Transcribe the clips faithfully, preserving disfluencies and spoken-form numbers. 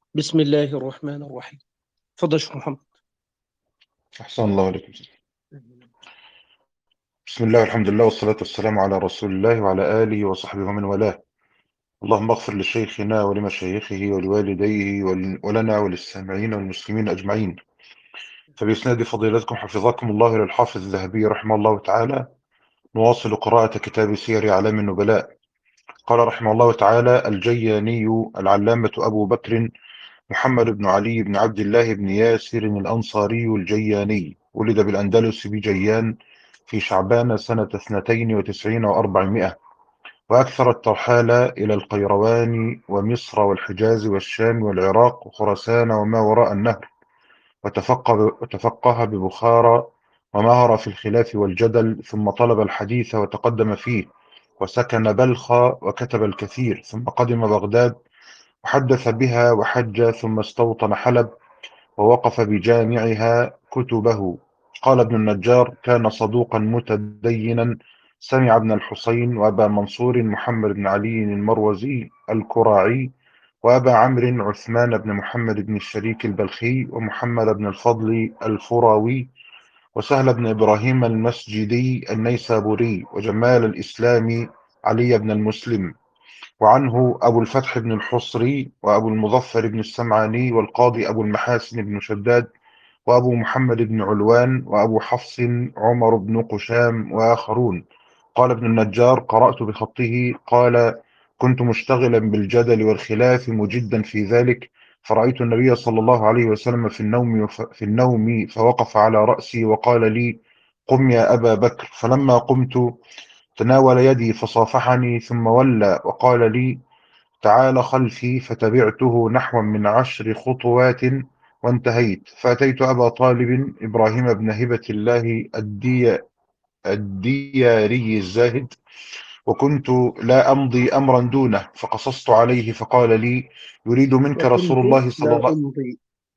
بسم الله الرحمن الرحيم. تفضل يا شيخ محمد. أحسن الله عليكم. بسم الله والحمد لله والصلاة والسلام على رسول الله وعلى آله وصحبه ومن والاه. اللهم اغفر لشيخنا ولمشايخه ولوالديه ول- ولنا وللسامعين والمسلمين أجمعين. فبإسناد فضيلتكم حفظكم الله إلى الحافظ الذهبي رحمه الله تعالى، نواصل قراءة كتاب سير أعلام النبلاء. قال رحمه الله تعالى: الجياني العلامة أبو بكر محمد بن علي بن عبد الله بن ياسر الأنصاري الجياني، ولد بالأندلس بجيان في شعبان سنة اثنتين وتسعين وأربعمائة، وأكثر الترحال إلى القيروان ومصر والحجاز والشام والعراق وخراسان وما وراء النهر، وتفقه, وتفقه ببخارى، ومهر في الخلاف والجدل، ثم طلب الحديث وتقدم فيه، وسكن بلخ وكتب الكثير، ثم قدم بغداد وحدث بها وحج، ثم استوطن حلب ووقف بجامعها كتبه. قال ابن النجار: كان صدوقا متدينا، سمع ابن الحسين وأبا منصور محمد بن علي المروزي الكراعي، وأبا عمرو عثمان بن محمد بن الشريك البلخي، ومحمد بن الفضل الفراوي، وسهل بن إبراهيم المسجدي النيسابوري، وجمال الإسلام علي بن المسلم، وعنه أبو الفتح بن الحصري، وأبو المظفر بن السمعاني، والقاضي أبو المحاسن بن شداد، وأبو محمد بن علوان، وأبو حفص عمر بن قشام، وآخرون. قال ابن النجار: قرأت بخطه. قال: كنت مشتغلا بالجدل والخلاف مجدا في ذلك، فرأيت النبي صلى الله عليه وسلم في النوم في النوم فوقف على رأسي وقال لي: قم يا أبا بكر. فلما قمت تناول يدي فصافحني، ثم ولى وقال لي: تعال خلفي. فتبعته نحو من عشر خطوات وانتهيت، فأتيت أبا طالب إبراهيم بن هبة الله الدي الدياري الزاهد، وكنت لا أمضي أمرا دونه، فقصصت عليه فقال لي: يريد منك رسول وكنت الله صلى لا الله. أمضي.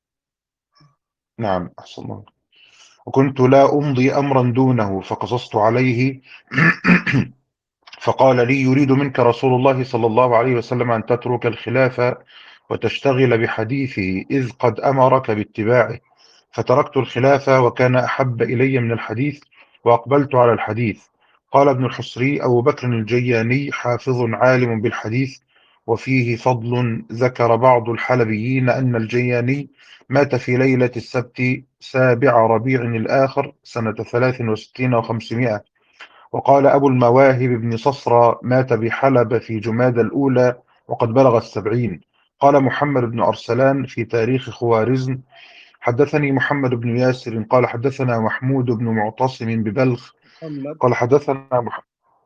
نعم، أحسن الله. وكنت لا أمضي أمرا دونه، فقصصت عليه فقال لي: يريد منك رسول الله صلى الله عليه وسلم أن تترك الخلافة وتشتغل بحديثه، إذ قد أمرك باتباعه. فتركت الخلافة، وكان أحب إلي من الحديث، وأقبلت على الحديث. قال ابن الحصري: أبو بكر الجياني حافظ عالم بالحديث، وفيه فضل. ذكر بعض الحلبيين أن الجياني مات في ليلة السبت سابع ربيع الآخر سنة ثلاث وستين وخمسمائة. وقال أبو المواهب بن صصرى: مات بحلب في جماد الأولى وقد بلغ السبعين. قال محمد بن أرسلان في تاريخ خوارزم: حدثني محمد بن ياسر قال حدثنا محمود بن معتصم ببلخ محمد. قال حدثنا مح...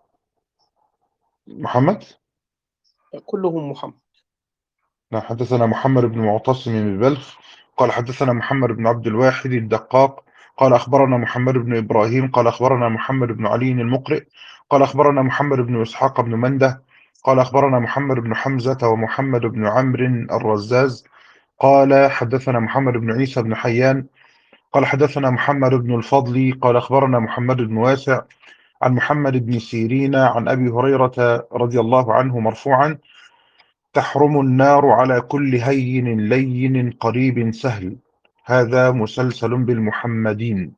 محمد كلهم محمد. لا، حدثنا محمد بن معتصم ببلخ قال حدثنا محمد بن عبد الواحد الدقاق قال أخبرنا محمد بن إبراهيم قال أخبرنا محمد بن علي المقرئ قال أخبرنا محمد بن إسحاق بن منده قال أخبرنا محمد بن حمزة ومحمد بن عمرو الرزاز قال حدثنا محمد بن عيسى بن حيان قال حدثنا محمد بن الفضل قال أخبرنا محمد بن واسع عن محمد بن سيرين عن أبي هريرة رضي الله عنه مرفوعا: تحرم النار على كل هين لين قريب سهل. هذا مسلسل بالمحمدين.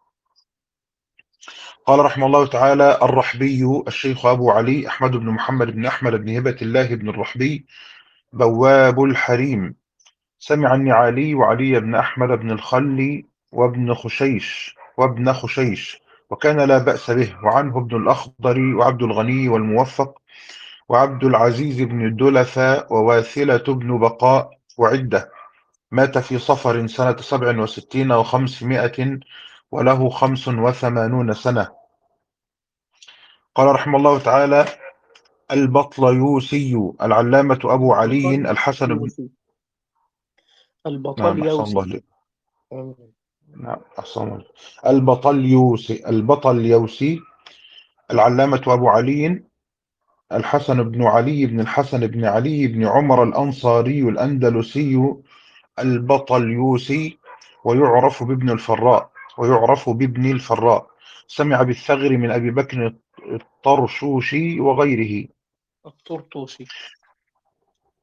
قال رحمه الله تعالى: الرحبي الشيخ أبو علي أحمد بن محمد بن أحمد بن هبة الله بن الرحبي، بواب الحريم، سمع النعالي وعلي بن أحمد بن الخلي وابن خشيش وابن خشيش، وكان لا بأس به. وعنه ابن الأخضر وعبد الغني والموفق وعبد العزيز بن الدلفاء وواثلة بن بقاء وعدة. مات في صفر سنة سبع وستين وخمسمائة، وله خمس وثمانون سنة. قال رحمه الله تعالى: البطليوسي العلامة أبو علي بطل الحسن بن. يوسي. البطل نعم، أحسن الله يوسي. لي. نعم، أحسن الله. البطليوسي البطليوسي العلامة أبو علي الحسن بن علي بن الحسن بن علي بن عمر الأنصاري الأندلسي البطليوسي، ويعرف بابن الفراء ويعرف بابن الفراء. سمع بالثغر من أبي بكر الطرشوشي وغيره. الطرطوسي.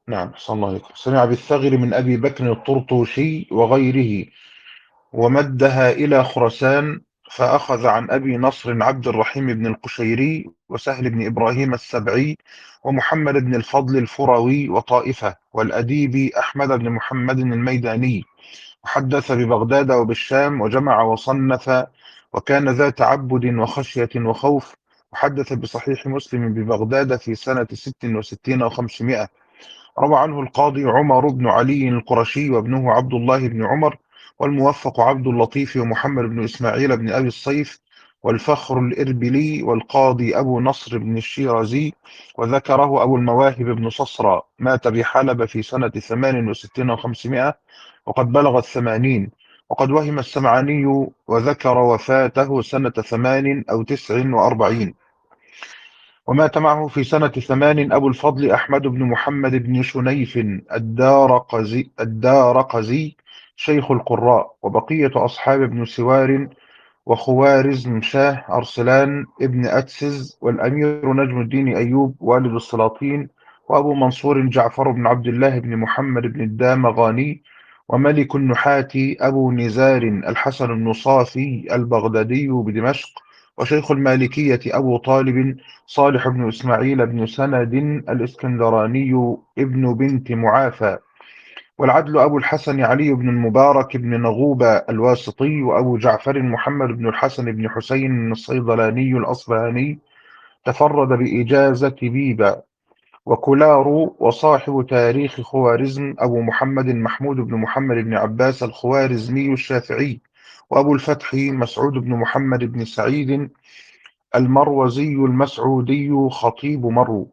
نعم أحسن الله عليكم. سمع بالثغر من أبي بكر الطرطوشي وغيره ومدها إلى خراسان، فأخذ عن أبي نصر عبد الرحيم بن القشيري وسهل بن إبراهيم السبعي ومحمد بن الفضل الفروي وطائفة والأديب أحمد بن محمد الميداني، وحدث ببغداد وبالشام وجمع وصنف، وكان ذا تعبد وخشية وخوف. وحدث بصحيح مسلم ببغداد في سنة ست وستين وخمسمائة. روى عنه القاضي عمر بن علي القرشي وابنه عبد الله بن عمر، والموفق عبد اللطيف ومحمد بن إسماعيل بن أبي الصيف، والفخر الإربلي، والقاضي أبو نصر بن الشيرازي. وذكره أبو المواهب بن صصرى، مات بحلب في سنة ثمان وستين وخمسمائة وقد بلغ الثمانين. وقد وهم السمعاني وذكر وفاته سنة ثمان أو تسع وأربعين. ومات معه في سنة ثمان أبو الفضل أحمد بن محمد بن شنيف الدارقزي, الدارقزي شيخ القراء، وبقية أصحاب ابن سوار وخوارزم شاه أرسلان ابن أتسز، والأمير نجم الدين أيوب والد السلاطين، وأبو منصور جعفر بن عبد الله بن محمد بن الدامغاني، وملك النحاة أبو نزار الحسن النصافي البغدادي بدمشق، وشيخ المالكية أبو طالب صالح بن إسماعيل بن سند الإسكندراني ابن بنت معافى، والعدل أبو الحسن علي بن المبارك بن نغوبة الواسطي، وأبو جعفر محمد بن الحسن بن حسين الصيدلاني الأصبهاني تفرد بإجازة بيبة. وكلار وصاحب تاريخ خوارزم أبو محمد محمود بن محمد بن عباس الخوارزمي الشافعي، وأبو الفتح مسعود بن محمد بن سعيد المروزي المسعودي خطيب مرو.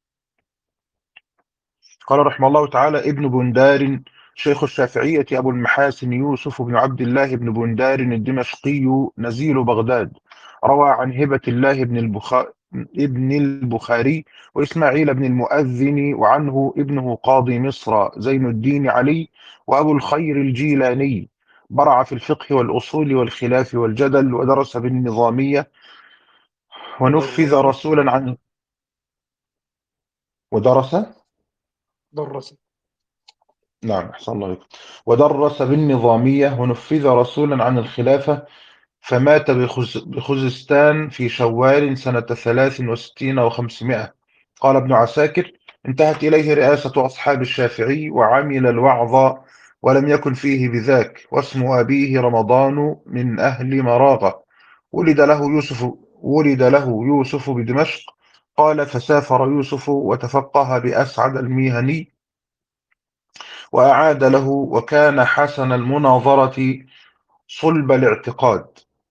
قال رحمه الله تعالى: ابن بندار شيخ الشافعية أبو المحاسن يوسف بن عبد الله بن بندار الدمشقي نزيل بغداد، روى عن هبة الله بن البخاري ابن البخاري وإسماعيل بن المؤذن، وعنه ابنه قاضي مصر زين الدين علي وأبو الخير الجيلاني. برع في الفقه والأصول والخلاف والجدل، ودرس بالنظامية، ونفذ ودرس رسولا عن ودرس درس نعم أحسن الله عليكم. ودرس بالنظامية، ونفذ رسولا عن الخلافة، فمات بخز... بخزستان في شوال سنة ثلاث وستين وخمسمائة. قال ابن عساكر: انتهت إليه رئاسة أصحاب الشافعي، وعمل الوعظ ولم يكن فيه بذاك، واسم أبيه رمضان من أهل مراغة. ولد له يوسف ولد له يوسف بدمشق. قال: فسافر يوسف وتفقه بأسعد الميهني وأعاد له، وكان حسن المناظرة صلب الاعتقاد.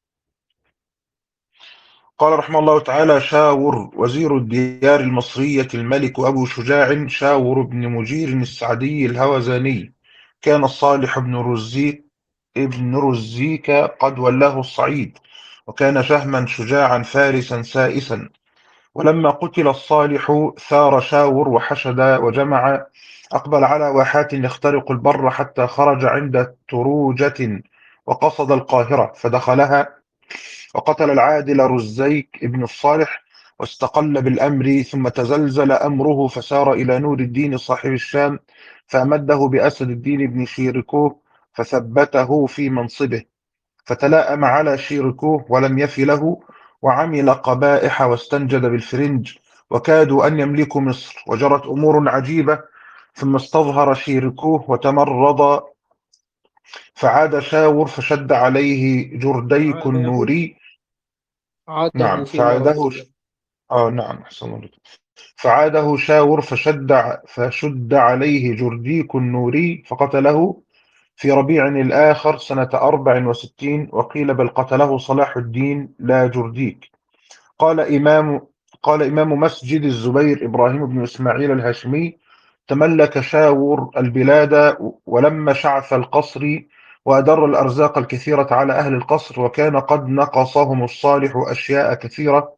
قال رحمه الله تعالى: شاور وزير الديار المصرية الملك أبو شجاع شاور بن مجير السعدي الهوزاني، كان الصالح بن رزيك ابن رزيك قد ولاه الصعيد، وكان شهما شجاعا فارسا سائسا. ولما قتل الصالح ثار شاور وحشد وجمع، أقبل على واحات يخترق البر حتى خرج عند تروجة، وقصد القاهرة فدخلها، وقتل العادل رزيك ابن الصالح، واستقل بالأمر، ثم تزلزل أمره فسار إلى نور الدين صاحب الشام، فأمده بأسد الدين بن شيركوه فثبته في منصبه، فتلاءم على شيركوه ولم يف له، وعمل قبائح واستنجد بالفرنج، وكادوا أن يملكوا مصر، وجرت أمور عجيبة. ثم استظهر شيركوه وتمرض، فعاد شاور فشد عليه جرديك عاده النوري. عاده نعم في فعاده مرضه. ش... آه نعم أحسن الله. فعاده شاور فشد ع- فشد عليه جرديك النوري فقتله في ربيع الآخر سنة أربع وستين، وقيل بل قتله صلاح الدين لا جرديك. قال إمام قال إمام مسجد الزبير إبراهيم بن إسماعيل الهاشمي: تملك شاور البلاد ولما شعث القصر، وأدر الأرزاق الكثيرة على أهل القصر، وكان قد نقصهم الصالح أشياء كثيرة،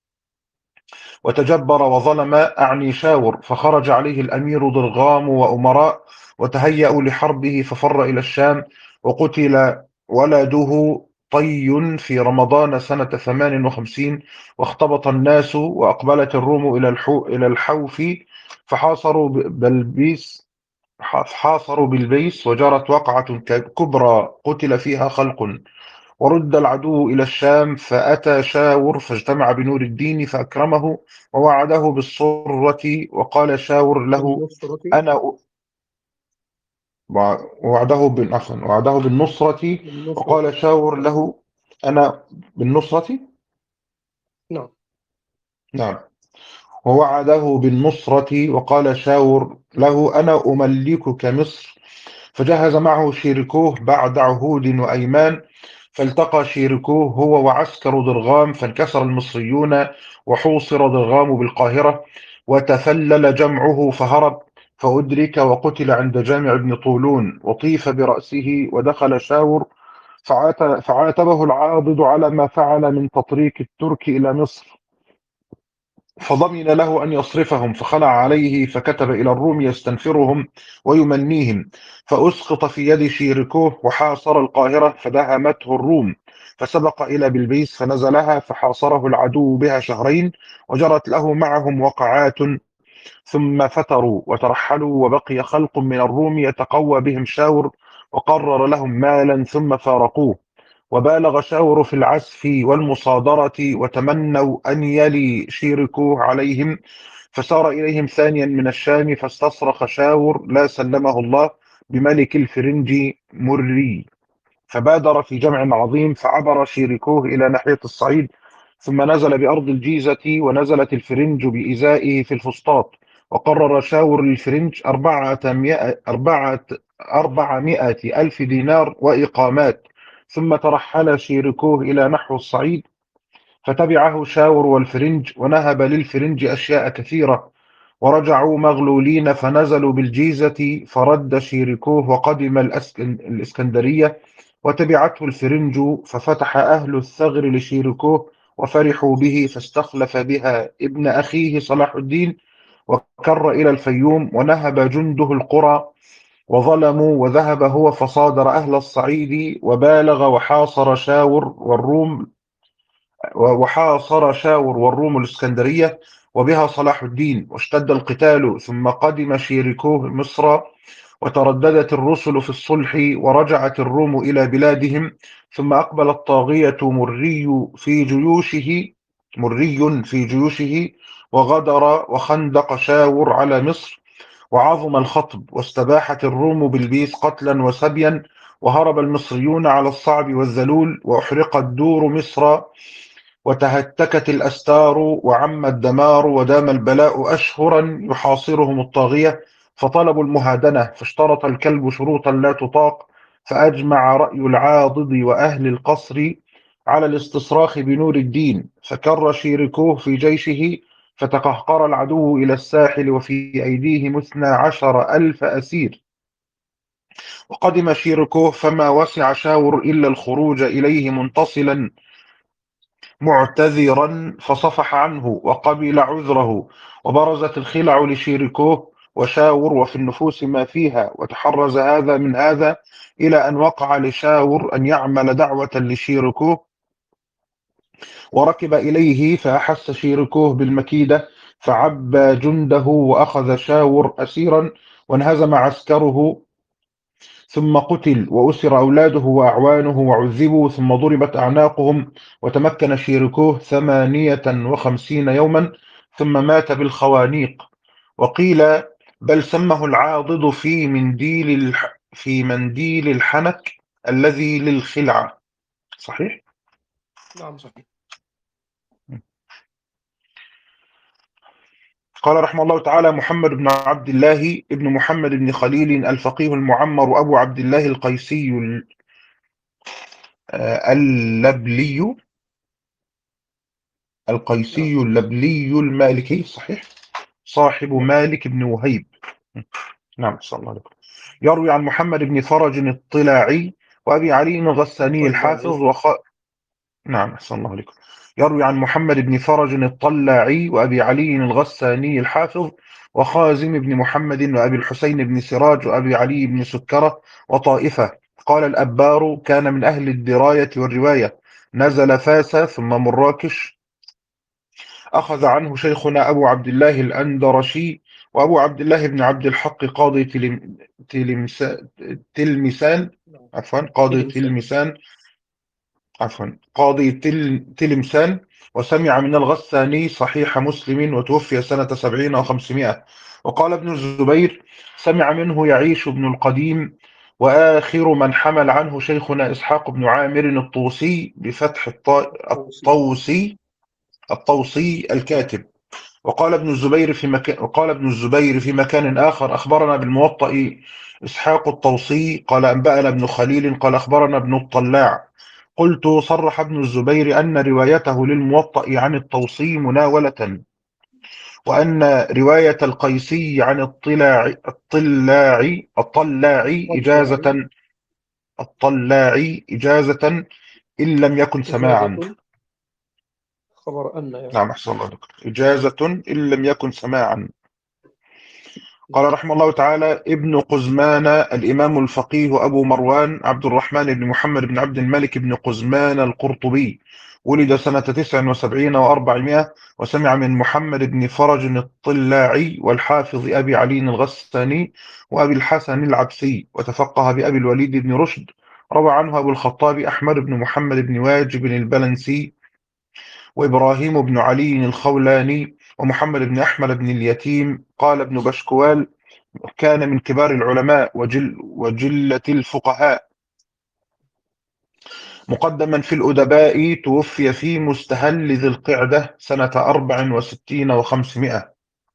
وتجبر وظلم، أعني شاور. فخرج عليه الأمير ضرغام وأمراء، وتهيأوا لحربه، ففر إلى الشام، وقتل ولده طي في رمضان سنة ثمان وخمسين. واختبط الناس، وأقبلت الروم إلى الحو إلى الحوف، فحاصروا بلبيس حاصروا بلبيس، وجرت وقعة كبرى قتل فيها خلق. ورد العدو إلى الشام، فأتى شاور فاجتمع بنور الدين فأكرمه ووعده بالصرة، وقال شاور له: بالنصرة. أنا وعده بن عفوا وعده بالنصرة. بالنصرة. وقال شاور له: أنا بالنصرة. نعم. نعم. ووعده بالنصرة، وقال شاور له: أنا أملكك مصر. فجهز معه شيركوه بعد عهود وأيمان، فالتقى شيركوه هو وعسكر ضرغام، فانكسر المصريون، وحوصر ضرغام بالقاهرة، وتفلل جمعه فهرب، فأدرك وقتل عند جامع بن طولون، وطيف برأسه، ودخل شاور فعاتبه العاضد على ما فعل من تطريق الترك إلى مصر، فضمن له أن يصرفهم، فخلع عليه فكتب إلى الروم يستنفرهم ويمنيهم، فأسقط في يد شيركوه وحاصر القاهرة، فدهمته الروم، فسبق إلى بلبيس فنزلها، فحاصره العدو بها شهرين، وجرت له معهم وقعات، ثم فتروا وترحلوا، وبقي خلق من الروم يتقوى بهم شاور، وقرر لهم مالا ثم فارقوه. وبالغ شاور في العسف والمصادرة، وتمنوا أن يلي شيركوه عليهم، فسار إليهم ثانيا من الشام، فاستصرخ شاور لا سلمه الله بملك الفرنج مري، فبادر في جمع عظيم، فعبر شيركوه إلى ناحية الصعيد، ثم نزل بأرض الجيزة، ونزلت الفرنج بإزائه في الفسطاط. وقرر شاور للفرنج أربعة مئة أربعة أربعمائة ألف دينار وإقامات، ثم ترحل شيركوه إلى نحو الصعيد، فتبعه شاور والفرنج، ونهب للفرنج أشياء كثيرة، ورجعوا مغلولين، فنزلوا بالجيزة، فرد شيركوه وقدم الأسك- الإسكندرية، وتبعته الفرنج، ففتح أهل الثغر لشيركوه وفرحوا به، فاستخلف بها ابن أخيه صلاح الدين، وكر إلى الفيوم، ونهب جنده القرى، وظلموا، وذهب هو فصادر أهل الصعيد، وبالغ وحاصر شاور والروم وحاصر شاور والروم الإسكندرية، وبها صلاح الدين، واشتد القتال، ثم قدم شيركوه مصر، وترددت الرسل في الصلح، ورجعت الروم إلى بلادهم، ثم أقبل الطاغية مري في جيوشه مري في جيوشه وغدر وخندق شاور على مصر، وعظم الخطب، واستباحت الروم بالبيس قتلا وسبيا، وهرب المصريون على الصعب والذلول، وأحرقت دور مصر، وتهتكت الأستار، وعم الدمار، ودام البلاء أشهرا يحاصرهم الطاغية، فطلبوا المهادنة، فاشترط الكلب شروطا لا تطاق، فأجمع رأي العاضد وأهل القصر على الاستصراخ بنور الدين، فكر شيركوه في جيشه، فتقهقر العدو إلى الساحل، وفي أيديهم اثنا عشر ألف أسير. وقدم شيركوه، فما وسع شاور إلا الخروج إليه منتصلا معتذرا، فصفح عنه وقبل عذره، وبرزت الخلع لشيركوه وشاور، وفي النفوس ما فيها، وتحرز هذا من هذا، إلى أن وقع لشاور أن يعمل دعوة لشيركوه، وركب إليه، فأحس شيركوه بالمكيدة، فعبى جنده، وأخذ شاور أسيرا، وانهزم عسكره، ثم قتل، وأسر أولاده وأعوانه وعذبوا، ثم ضربت أعناقهم، وتمكن شيركوه ثمانية وخمسين يوما، ثم مات بالخوانيق. وقيل بل سمه العاضد في منديل الح... في منديل الحنك الذي للخلعة. صحيح؟ نعم صحيح. قال رحمه الله تعالى: محمد بن عبد الله ابن محمد بن خليل الفقيه المعمر أبو عبد الله القيسي ال- آه، اللبلي نعم. القيسي اللبلي المالكي. صحيح. صاحب نعم. مالك بن وهيب. نعم، صلى الله عليه وسلم. يروي عن محمد بن فرج الطلاعي وأبي علي الغساني الحافظ الطلاعي. وخ... نعم، صلى الله عليه وسلم. يروي عن محمد بن فرج الطلاعي وأبي علي الغساني الحافظ وخازم بن محمد وأبي الحسين بن سراج وأبي علي بن سكرة وطائفة. قال الأبار: كان من أهل الدراية والرواية، نزل فاس ثم مراكش، أخذ عنه شيخنا أبو عبد الله الأندرشي، وأبو عبد الله بن عبد الحق قاضي تلم تلمسا- تلمسان نعم. عفوا قاضي تلمسان. تلمسان عفوا قاضي تل تلمسان. وسمع من الغساني صحيح مسلم، وتوفي سنة سبعين وخمسمائة. وقال ابن الزبير: سمع منه يعيش بن القديم. وآخر من حمل عنه شيخنا إسحاق بن عامر الطوسي بفتح الط- الطوسي. الطوسي الطوسي الكاتب. وقال ابن الزبير في مكان وقال ابن الزبير في مكان آخر: أخبرنا بالموطأ إسحاق الطوسي قال أنبأنا ابن خليل قال أخبرنا ابن الطلاع. قلت: صرح ابن الزبير أن روايته للموطأ عن الطوسي مناولة، وأن رواية القيسي عن الطلاع الطلاع الطلاع واللاعي. إجازة الطلاع إجازة إن لم يكن سماعا. إجازة. خبر أن يعني. نعم، أحسن الله لك. إجازة إن لم يكن سماعا. نعم. قال رحمه الله تعالى: ابن قزمان الإمام الفقيه أبو مروان عبد الرحمن بن محمد بن عبد الملك بن قزمان القرطبي، ولد سنة تسع وسبعين وأربعمائة. وسمع من محمد بن فرج الطلاعي والحافظ أبي علي الغساني وأبي الحسن العبسي، وتفقه بأبي الوليد بن رشد. روى عنه أبو الخطاب أحمد بن محمد بن واجب البلنسي، وإبراهيم بن علي الخولاني، ومحمد بن أحمد بن اليتيم. قال ابن بشكوال: كان من كبار العلماء وجل وجلة الفقهاء، مقدما في الأدباء، توفي في مستهل ذي القعدة سنة أربع وستين وخمسمائة.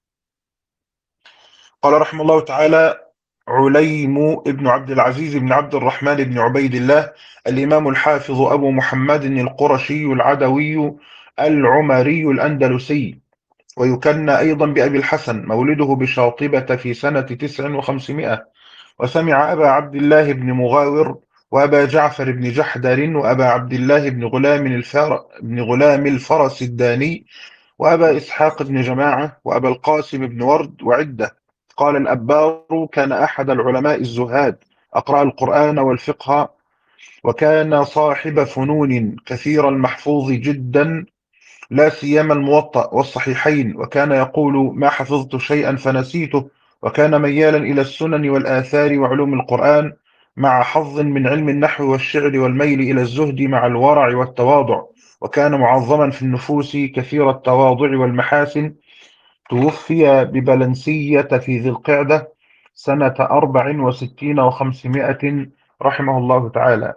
قال رحمه الله تعالى: عليم ابن عبد العزيز بن عبد الرحمن بن عبيد الله الإمام الحافظ أبو محمد القرشي العدوي العمري الأندلسي، ويكنى أيضا بأبي الحسن، مولده بشاطبة في سنة تسع وخمسمائة. وسمع أبا عبد الله بن مغاور، وأبا جعفر بن جحدر، وأبا عبد الله بن غلام الفار بن غلام الفرس الداني، وأبا إسحاق بن جماعة، وأبا القاسم بن ورد، وعدة. قال الأبار: كان أحد العلماء الزهاد، أقرأ القرآن والفقه، وكان صاحب فنون كثير المحفوظ جدا، لا سيما الموطأ والصحيحين. وكان يقول: ما حفظت شيئا فنسيته. وكان ميالا إلى السنن والآثار وعلوم القرآن، مع حظ من علم النحو والشعر، والميل إلى الزهد مع الورع والتواضع. وكان معظما في النفوس كثير التواضع والمحاسن. توفي ببلنسية في ذي القعدة سنة أربع وستين وخمسمائة، رحمه الله تعالى.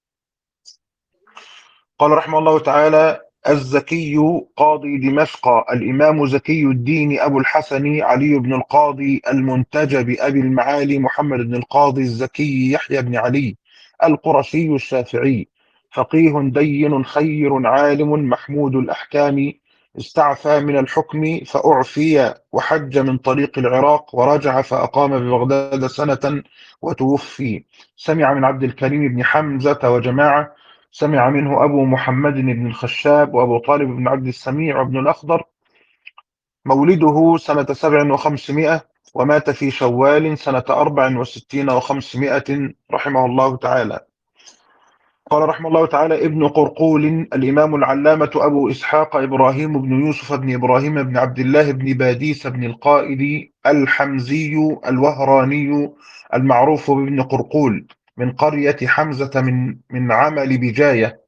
قال رحمه الله تعالى: الزكي قاضي دمشق الإمام زكي الدين أبو الحسن علي بن القاضي المنتجب أبي المعالي محمد بن القاضي الزكي يحيى بن علي القرشي الشافعي، فقيه دين خير عالم محمود الأحكام، استعفى من الحكم فأعفي، وحج من طريق العراق، ورجع فأقام ببغداد سنة وتوفي. سمع من عبد الكريم بن حمزة وجماعة. سمع منه أبو محمد بن الخشاب، وأبو طالب بن عبد السميع، وابن الأخضر. مولده سنة سبع وخمسمائة، ومات في شوال سنة أربع وستين وخمسمائة، رحمه الله تعالى. قال رحمه الله تعالى: ابن قرقول الإمام العلامة أبو إسحاق إبراهيم بن يوسف بن إبراهيم بن عبد الله بن باديس بن القائد الحمزي الوهراني، المعروف بابن قرقول، من قرية حمزة من من عمل بجاية.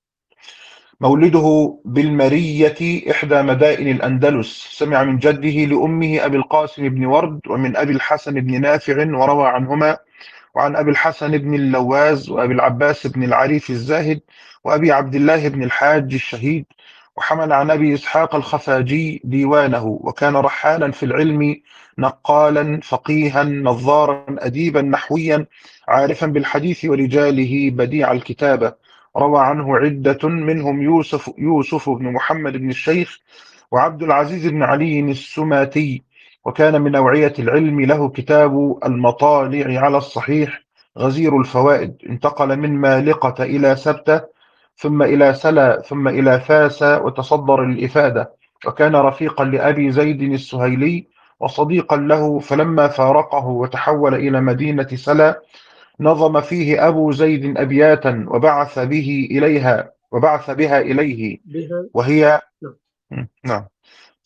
مولده بالمرية إحدى مدائن الأندلس. سمع من جده لأمه أبي القاسم بن ورد، ومن أبي الحسن بن نافع، وروى عنهما، وعن أبي الحسن بن اللواز، وأبي العباس بن العريف الزاهد، وأبي عبد الله بن الحاج الشهيد. وحمل عن أبي إسحاق الخفاجي ديوانه. وكان رحالا في العلم، نقالا فقيها نظارا أديبا نحويا، عارفا بالحديث ورجاله، بديع الكتابة. روى عنه عدة، منهم يوسف يوسف بن محمد بن الشيخ، وعبد العزيز بن علي السماتي. وكان من أوعية العلم، له كتاب المطالع على الصحيح غزير الفوائد. انتقل من مالقة إلى سبتة، ثم إلى سلا، ثم إلى فاس، وتصدر الإفادة. وكان رفيقا لأبي زيد السهيلي وصديقا له. فلما فارقه وتحول إلى مدينة سلا، نظم فيه أبو زيد أبياتا، وبعث به إليها وبعث بها إليه، بها. وهي نعم. نعم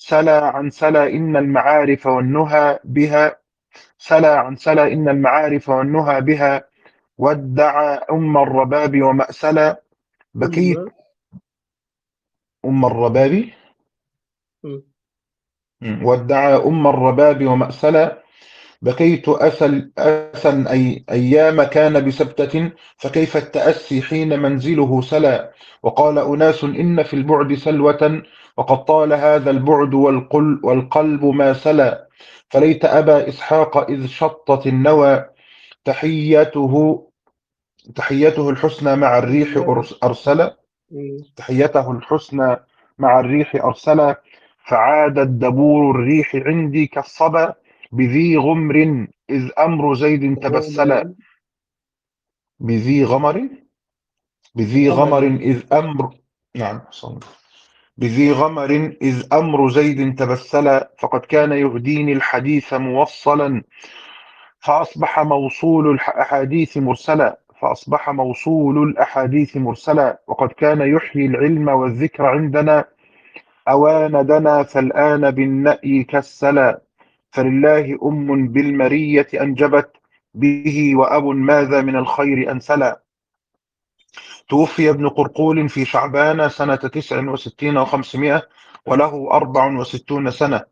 سلا عن سلا إن المعارف والنهى بها سلا عن سلا إن المعارف والنهى بها وادعى أم الرباب ومأسلا بكيت أم أم الرباب أم مم. وادعى أم الرباب ومأسلا بكيت أسل أسا أي أيام كان بسبتة فكيف التأسي حين منزله سلا وقال أناس إن في البعد سلوة وقد طال هذا البعد والقل والقلب ما سلا فليت أبا إسحاق إذ شطت النوى تحيته تحيته الحسنى مع الريح تحياته أرس- أرسلا أم تحيته الحسنى مع الريح أرسلا فعاد الدبور الريح عندي كالصبا بذي غمر إذ أمر زيد غمر تبسلا بذي غمر بذي غمر غمر إذ أمر نعم صلى بذي غمر إذ أمر زيد تبسلا فقد كان يهديني الحديث موصلا فأصبح موصول الأحاديث مرسلا فأصبح موصول الأحاديث مرسلا وقد كان يحيي العلم والذكر عندنا أوان دنا فالآن بالنأي كالسلا فلله أم بالمرية أنجبت به وأب ماذا من الخير أنسلا توفي ابن قرقول في شعبان سنة تسع وستين وخمسمائة وله أربع وستون سنة.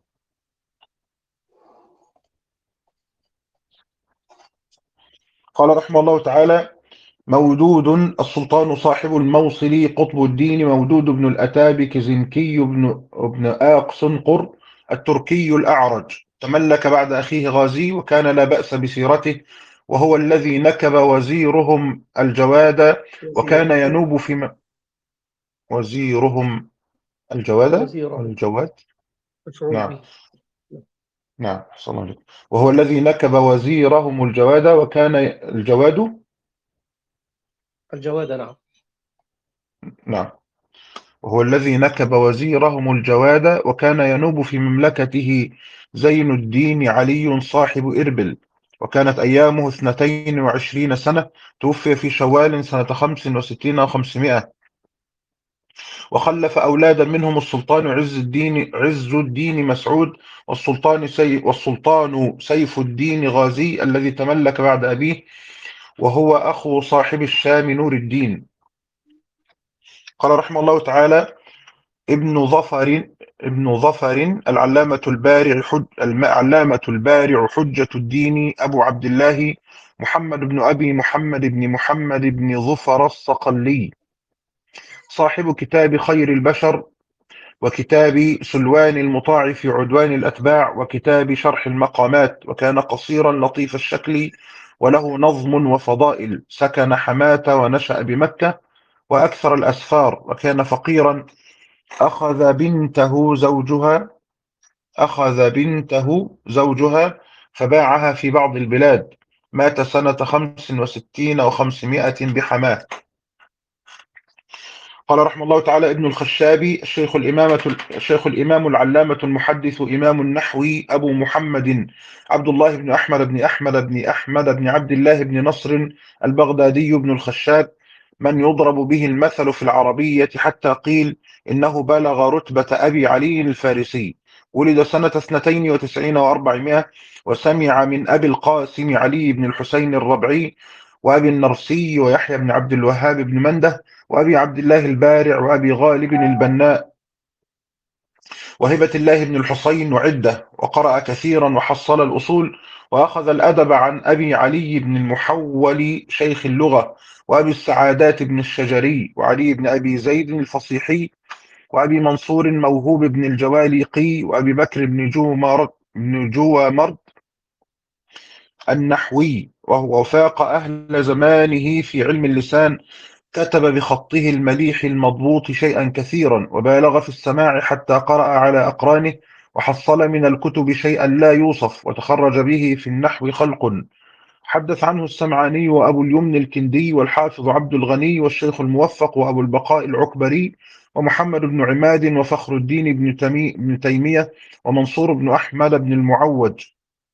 قال رحمه الله تعالى: مودود السلطان صاحب الموصل قطب الدين مودود بن الأتابك زنكي بن ابن آق صنقر التركي الأعرج، تملك بعد أخيه غازي وكان لا بأس بسيرته، وهو الذي نكب وزيرهم الجواد وكان وزيره ينوب في م... وزيرهم الجواد وزيره الجواد مفعول نعم به. نعم أحسن الله عليك. وهو الذي نكب وزيرهم الجواد وكان الجواد الجواد نعم. نعم وهو الذي نكب وزيرهم الجواد وكان ينوب في مملكته زين الدين علي صاحب إربل، وكانت أيامه اثنتين وعشرين سنة، توفي في شوال سنة خمس وستين وخمسمائة، وخلف أولادا منهم السلطان عز الدين عز الدين مسعود والسلطان سي والسلطان سيف الدين غازي الذي تملك بعد أبيه، وهو أخو صاحب الشام نور الدين. قال رحمه الله تعالى: ابن ظفر ابن ظفر العلامة البارع حج العلامة البارع حجة الدين أبو عبد الله محمد بن أبي محمد بن محمد بن ظفر الصقلي، صاحب كتاب خير البشر وكتاب سلوان المطاع في عدوان الأتباع وكتاب شرح المقامات، وكان قصيرا لطيف الشكل وله نظم وفضائل، سكن حماة ونشأ بمكة وأكثر الأسفار، وكان فقيرا، أخذ بنته زوجها أخذ بنته زوجها فباعها في بعض البلاد، مات سنة خمس وستين وخمسمائة بحماة. قال رحمه الله تعالى: ابن الخشابي الشيخ الإمامة الشيخ الإمام العلامة المحدث إمام النحو أبو محمد عبد الله بن أحمد بن أحمد بن أحمد بن عبد الله بن نصر البغدادي بن الخشاب، من يضرب به المثل في العربية حتى قيل إنه بلغ رتبة أبي علي الفارسي. ولد سنة اثنتين وتسعين وأربعمائة، وسمع من أبي القاسم علي بن الحسين الربعي وأبي النرسي ويحيى بن عبد الوهاب بن منده وأبي عبد الله البارع وأبي غالب البناء وهبة الله بن الحسين وعدة، وقرأ كثيرا وحصل الأصول، وأخذ الأدب عن أبي علي بن المحول شيخ اللغة، وأبي السعادات بن الشجري، وعلي بن أبي زيد الفصيحي، وأبي منصور موهوب بن الجواليقي، وأبي بكر بن جومرد بن جوامرد النحوي، وهو فاق أهل زمانه في علم اللسان، كتب بخطه المليح المضبوط شيئا كثيرا، وبالغ في السماع حتى قرأ على أقرانه، وحصل من الكتب شيئا لا يوصف، وتخرج به في النحو خلق. حدث عنه السمعاني وأبو اليمن الكندي والحافظ عبد الغني والشيخ الموفق وأبو البقاء العكبري ومحمد بن عماد وفخر الدين بن, تمي بن تيمية ومنصور بن أحمد بن المعوج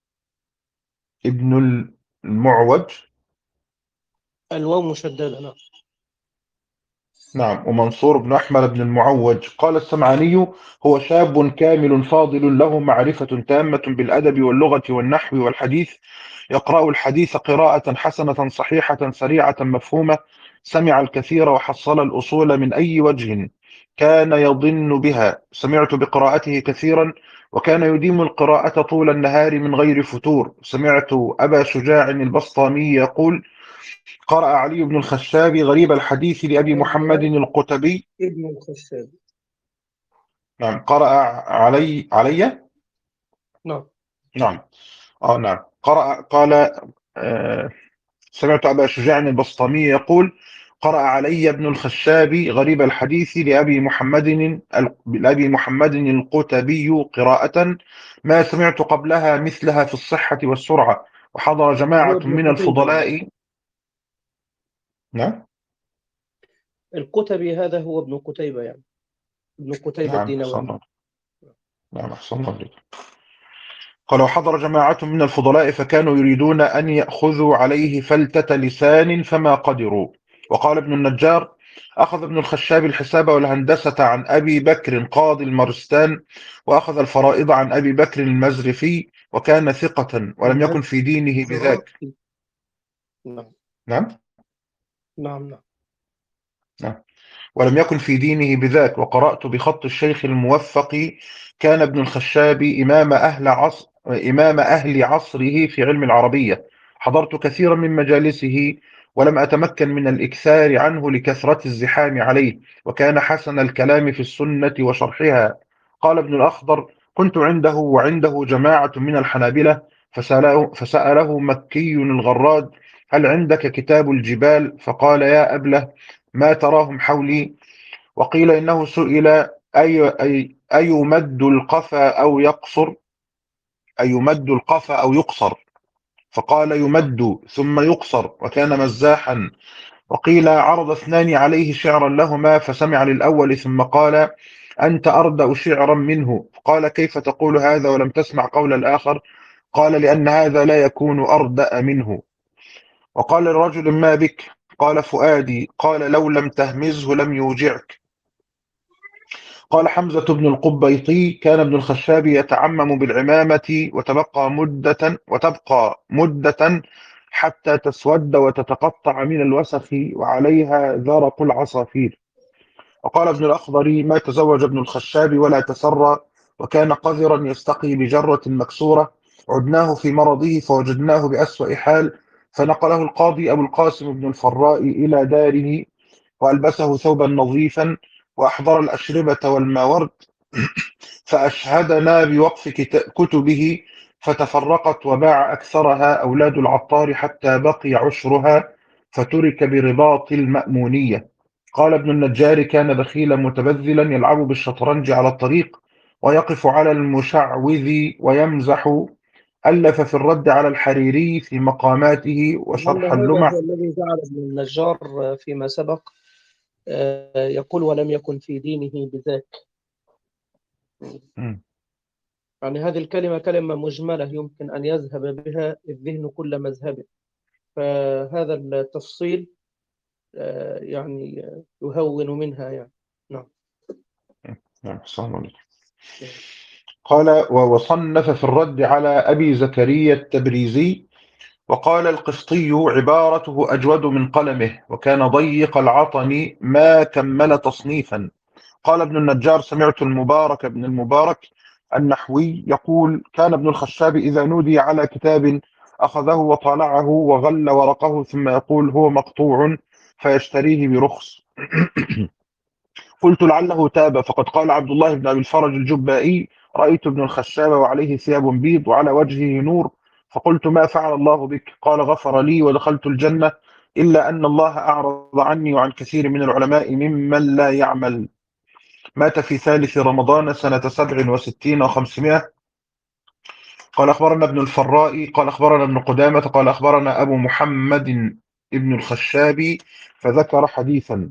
ابن المعوج الواو مشددة نعم. نعم. ومنصور بن أحمد بن المعوج قال السمعاني: هو شاب كامل فاضل له معرفة تامة بالأدب واللغة والنحو والحديث، يقرأ الحديث قراءة حسنة صحيحة سريعة مفهومة، سمع الكثير وحصل الأصول من أي وجه كان يضن بها، سمعت بقراءته كثيرا، وكان يديم القراءة طول النهار من غير فتور. سمعت أبا شجاع البسطامي يقول: قرأ علي بن الخشاب غريب الحديث لأبي محمد القتبي. ابن الخشاب. نعم. قرأ علي علي نعم. نعم. آه نعم. قرأ قال آه سمعت أبا شجاع البسطامي يقول: قرأ علي بن الخشاب غريب الحديث لأبي محمد ال- لأبي محمد القتبي قراءة ما سمعت قبلها مثلها في الصحة والسرعة، وحضر وهو جماعة ابن من قتيبة يعني. الفضلاء. نعم. القتبي هذا هو ابن قتيبة يعني، ابن قتيبة نعم أحسن الدينوري. الله. نعم أحسن الله. قال: وحضر جماعة من الفضلاء فكانوا يريدون أن يأخذوا عليه فلتة لسان فما قدروا. وقال ابن النجار: أخذ ابن الخشاب الحساب والهندسة عن أبي بكر قاضي المرستان، وأخذ الفرائض عن أبي بكر المزرفي، وكان ثقة ولم يكن في دينه بذاك. المزرعي. نعم. نعم. نعم. نعم. نعم. ولم يكن في دينه بذاك. وقرأت بخط الشيخ الموفق: كان ابن الخشاب إمام أهل عصر إمام أهل عصره في علم العربية. حضرت كثيرا من مجالسه، ولم أتمكن من الإكثار عنه لكثرة الزحام عليه، وكان حسن الكلام في السنة وشرحها. قال ابن الأخضر: كنت عنده وعنده جماعة من الحنابلة، فسأله, فسأله مكي الغراد: هل عندك كتاب الجبال؟ فقال: يا أبله، ما تراهم حولي؟ وقيل إنه سئل: أي, أي, أيمد القفا أو يقصر أيمد القفا أو يقصر؟ فقال: يمد ثم يقصر، وكان مزاحا. وقيل: عرض اثنان عليه شعرا لهما، فسمع للأول ثم قال: أنت أردأ شعرا منه. قال: كيف تقول هذا ولم تسمع قول الآخر؟ قال: لأن هذا لا يكون أردأ منه. وقال لرجل: ما بك؟ قال: فؤادي. قال: لو لم تهمزه لم يوجعك. قال حمزة بن القبيطي: كان ابن الخشاب يتعمم بالعمامة، وتبقى مدة وتبقى مدة حتى تسود وتتقطع من الوسخ، وعليها زرق العصافير. وقال ابن الأخضر: ما تزوج ابن الخشاب ولا تسرى، وكان قذرا يستقي بجرة مكسورة. عدناه في مرضه فوجدناه بأسوأ حال، فنقله القاضي أبو القاسم بن الفراء إلى داره، وألبسه ثوبا نظيفا، وأحضر الأشربة والماورد، فأشهدنا بوقف كتبه، فتفرقت وباع أكثرها أولاد العطار حتى بقي عشرها، فترك برباط المأمونية. قال ابن النجار: كان بخيلا متبذلا يلعب بالشطرنج على الطريق، ويقف على المشعوذ ويمزح. ألف في الرد على الحريري في مقاماته لعل وشرح هذا اللمع. هو الذي جعل ابن النجار فيما سبق آه، يقول: ولم يكن في دينه بذاك. م- يعني هذه الكلمة كلمة مجملة يمكن أن يذهب بها الذهن كل مذهب، فهذا التفصيل آه، يعني آه، يهون منها يعني. نعم. نعم، صلى الله عليه وسلم. قال: وصنف في الرد على أبي زكريا التبريزي. وقال القسطي: عبارته أجود من قلمه، وكان ضيق العطن ما كمل تصنيفا. قال ابن النجار: سمعت المبارك بن المبارك النحوي يقول: كان ابن الخشاب إذا نودي على كتاب أخذه وطالعه وغل ورقه، ثم يقول: هو مقطوع، فيشتريه برخص. قلت: لعله تاب. فقد قال عبد الله بن أبي الفرج الجبائي: رأيت ابن الخشاب وعليه ثياب بيض وعلى وجهه نور، فقلت: ما فعل الله بك؟ قال: غفر لي ودخلت الجنة، إلا أن الله أعرض عني وعن كثير من العلماء ممن لا يعمل. مات في ثالث رمضان سنة سبع وستين وخمسمائة. قال: أخبرنا ابن الفراء قال أخبرنا ابن قدامة قال أخبرنا أبو محمد ابن الخشاب، فذكر حديثا.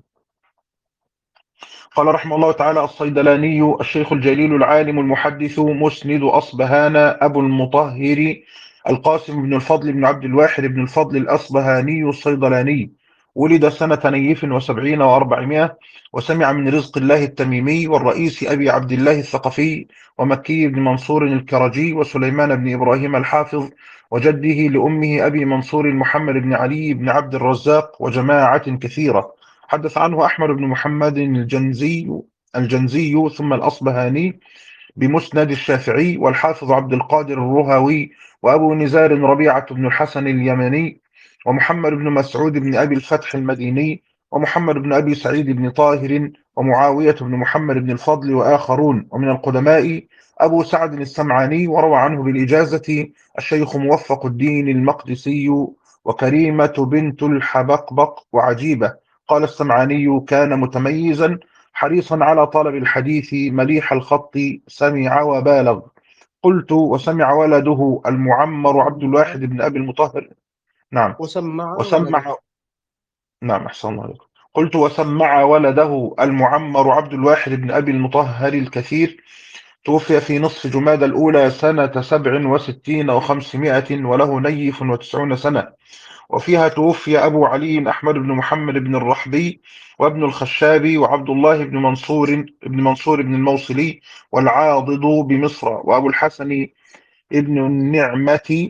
قال رحمه الله تعالى: الصيدلاني الشيخ الجليل العالم المحدث مسند أصبهان أبو المطهر القاسم بن الفضل بن عبد الواحد بن الفضل الأصبهاني الصيدلاني، ولد سنة نيف وسبعين وأربعمائة، وسمع من رزق الله التميمي والرئيس أبي عبد الله الثقفي ومكي بن منصور الكرجي وسليمان بن إبراهيم الحافظ وجده لأمه أبي منصور محمد بن علي بن عبد الرزاق وجماعة كثيرة. حدث عنه أحمد بن محمد الجنزي الجنزي ثم الأصبهاني بمسند الشافعي، والحافظ عبد القادر الرهوي، وأبو نزار ربيعة بن الحسن اليمني، ومحمد بن مسعود بن أبي الفتح المديني، ومحمد بن أبي سعيد بن طاهر، ومعاوية بن محمد بن الفضل وآخرون. ومن القدماء أبو سعد السمعاني، وروى عنه بالإجازة الشيخ موفق الدين المقدسي وكريمة بنت الحبقبق وعجيبة. قال السمعاني: كان متميزا حريصا على طلب الحديث مليح الخط، سمع وبالغ. قلت: وسمع ولده المعمر عبد الواحد بن أبي المطهر. نعم. وسمع ولده. وسمع نعم، أحسن الله عليكم. قلت: وسمع ولده المعمر عبد الواحد بن أبي المطهر الكثير، توفي في نصف جمادى الأولى سنة سبع وستين وخمسمائة، وله نيف وتسعون سنة. وفيها توفي أبو علي أحمد بن محمد بن الرحبي، وابن الخشابي، وعبد الله بن منصور بن منصور بن الموصلي، والعاضد بمصر، وأبو الحسن ابن النعمة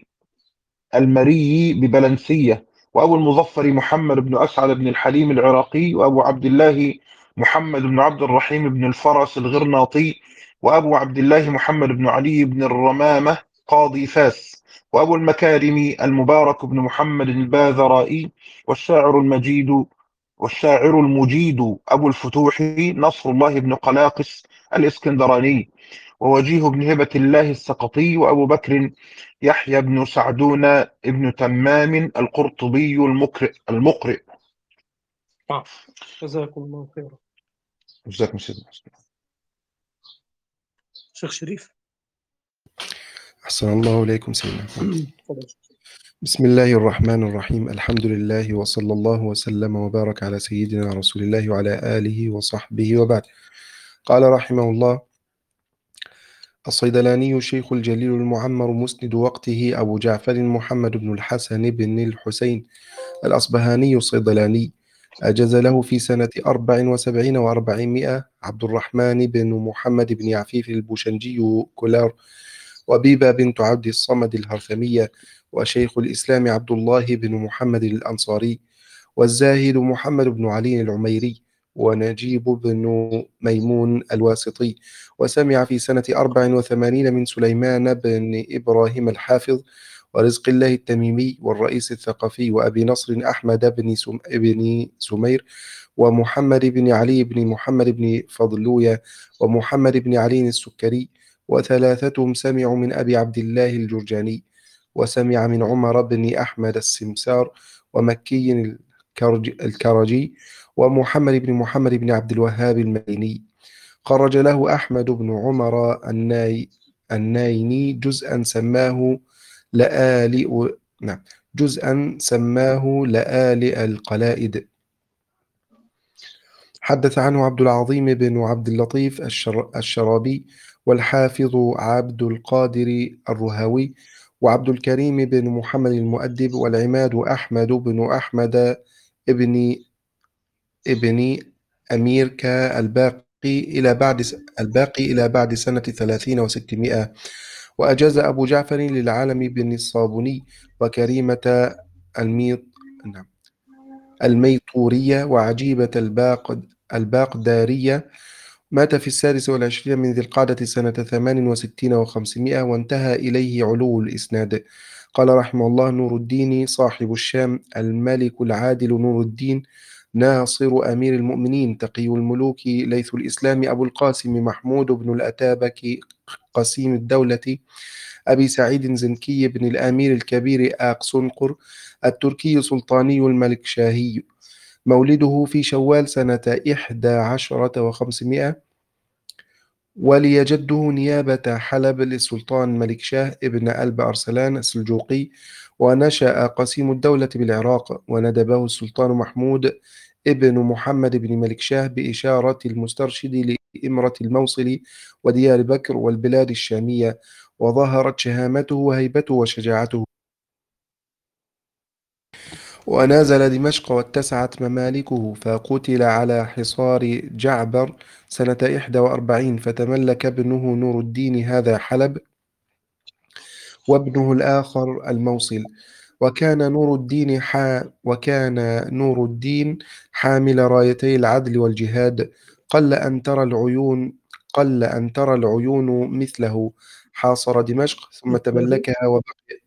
المري ببلنسية، وأبو المظفر محمد بن أسعد بن الحليم العراقي، وأبو عبد الله محمد بن عبد الرحيم بن الفرس الغرناطي، وأبو عبد الله محمد بن علي بن الرمامة قاضي فاس، وأبو المكارم المبارك بن محمد الباذرائي، والشاعر المجيد والشاعر المجيد أبو الفتوح نصر الله بن قلاقس الإسكندراني، ووجيه بن هبة الله السقطي، وأبو بكر يحيى بن سعدون ابن تمام القرطبي المقرئ المقرئ آه. جزاكم الله خيرا. جزاكم سيدنا. شيخ شريف. أحسن الله إليكم سيدنا. تفضل. بسم الله الرحمن الرحيم. الحمد لله، وصلى الله وسلم وبارك على سيدنا رسول الله وعلى آله وصحبه وبعد. قال رحمه الله: الصيدلاني الشيخ الجليل المعمر مسند وقته أبو جعفر محمد بن الحسن بن الحسين الأصبهاني الصيدلاني، أجز له في سنة أربع وسبعين وأربعمائة عبد الرحمن بن محمد بن عفيف البوشنجي كولار، وبيبة بنت عبد الصمد الهرثمية، وشيخ الإسلام عبد الله بن محمد الأنصاري، والزاهد محمد بن علي العميري، ونجيب بن ميمون الواسطي. وسمع في سنة أربع وثمانين من سليمان بن إبراهيم الحافظ، ورزق الله التميمي، والرئيس الثقفي، وأبي نصر أحمد بن سم... بن سمير، ومحمد بن علي بن محمد بن فضلوية، ومحمد بن علي السكري، وثلاثتهم سمعوا من أبي عبد الله الجرجاني. وسمع من عمر بن أحمد السمسار، ومكي الكرج... الكرجي، ومحمد بن محمد بن عبد الوهاب المديني. خرج له أحمد بن عمر الناي... النايني جزءا سماه لآلئ نعم جزءا سماه لآلئ القلائد. حدث عنه عبد العظيم بن عبد اللطيف الشر... الشرابي، والحافظ عبد القادر الرهوي، وعبد الكريم بن محمد المؤدب، والعماد أحمد بن أحمد ابن ابن أمير كالباقي إلى بعد الباقي إلى بعد سنة ثلاثين وستمائة. وأجاز أبو جعفر للعالم بن الصابوني، وكريمة الميط نعم الميطورية، وعجيبة الباق الباقدارية. مات في السادس والعشرين من ذي القعدة سنة ثمان وستين وخمسمائة، وانتهى إليه علو الإسناد. قال رحمه الله: نور الدين صاحب الشام، الملك العادل نور الدين، ناصر أمير المؤمنين، تقي الملوك، ليث الإسلام، أبو القاسم محمود بن الأتابك قسيم الدولة، أبي سعيد زنكي بن الأمير الكبير آقسنقر التركي سلطاني الملك شاهي. مولده في شوال سنة إحدى عشرة وخمسمائة، ولي جده نيابة حلب للسلطان ملك شاه ابن ألب أرسلان السلجوقي. ونشأ قسيم الدولة بالعراق، وندبه السلطان محمود ابن محمد بن ملك شاه بإشارة المسترشد لإمرة الموصل وديار بكر والبلاد الشامية، وظهرت شهامته وهيبته وشجاعته. ونازل دمشق واتسعت ممالكه، فقتل على حصار جعبر سنة إحدى وأربعين، فتملك ابنه نور الدين هذا حلب، وابنه الآخر الموصل. وكان نور الدين حا وكان نور الدين حامل رايتي العدل والجهاد. قل أن ترى العيون قل أن ترى العيون مثله. حاصر دمشق ثم تملكها وبقي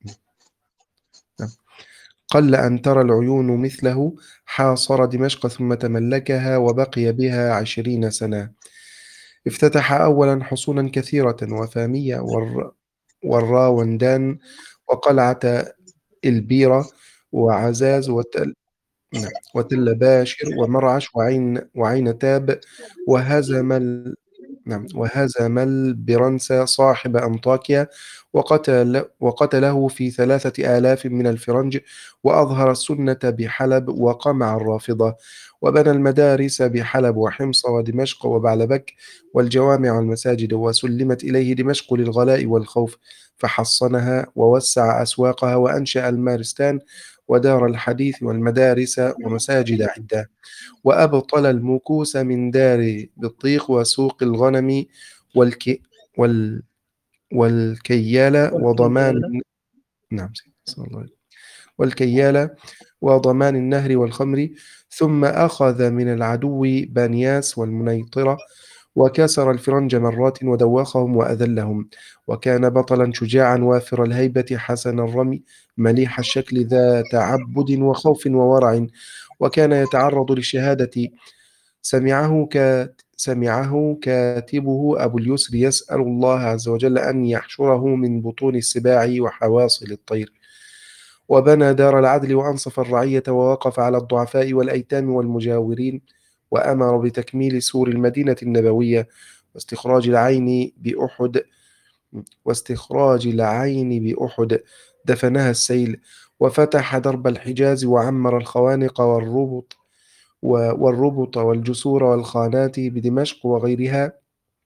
قل أن ترى العيون مثله حاصر دمشق ثم تملكها وبقي بها عشرين سنة. افتتح أولا حصونا كثيرة وفامية، والر... والراوندان، وقلعة البيرة، وعزاز، وتل نعم وتل باشر، ومرعش، وعين وعين تاب، وهزم ال... نعم وهزم البرنس صاحب أنطاكيا، وقتل وقتله في ثلاثة آلاف من الفرنج، وأظهر السنة بحلب وقمع الرافضة، وبنى المدارس بحلب وحمص ودمشق وبعلبك والجوامع والمساجد، وسلمت إليه دمشق للغلاء والخوف، فحصنها ووسع أسواقها، وأنشأ المارستان ودار الحديث والمدارس ومساجد عدة، وأبطل المكوس من دار بطيخ وسوق الغنم والك وال والكيالة وضمان والكيالة نعم صلى الله عليه وسلم. والكيالة وضمان النهر والخمر. ثم أخذ من العدو بانياس والمنيطرة، وكسر الفرنج مرات ودوخهم وأذلهم. وكان بطلا شجاعا وافر الهيبة حسن الرمي مليح الشكل ذا تعبد وخوف وورع، وكان يتعرض للشهادة. سمعه ك... سمعه كاتبه أبو اليسر يسأل الله عز وجل أن يحشره من بطون السباع وحواصل الطير. وبنى دار العدل وأنصف الرعية، ووقف على الضعفاء والأيتام والمجاورين، وأمر بتكميل سور المدينة النبوية، واستخراج العين بأحد واستخراج العين بأحد دفنها السيل، وفتح درب الحجاز، وعمر الخوانق والربط والربط والجسور والخانات بدمشق وغيرها.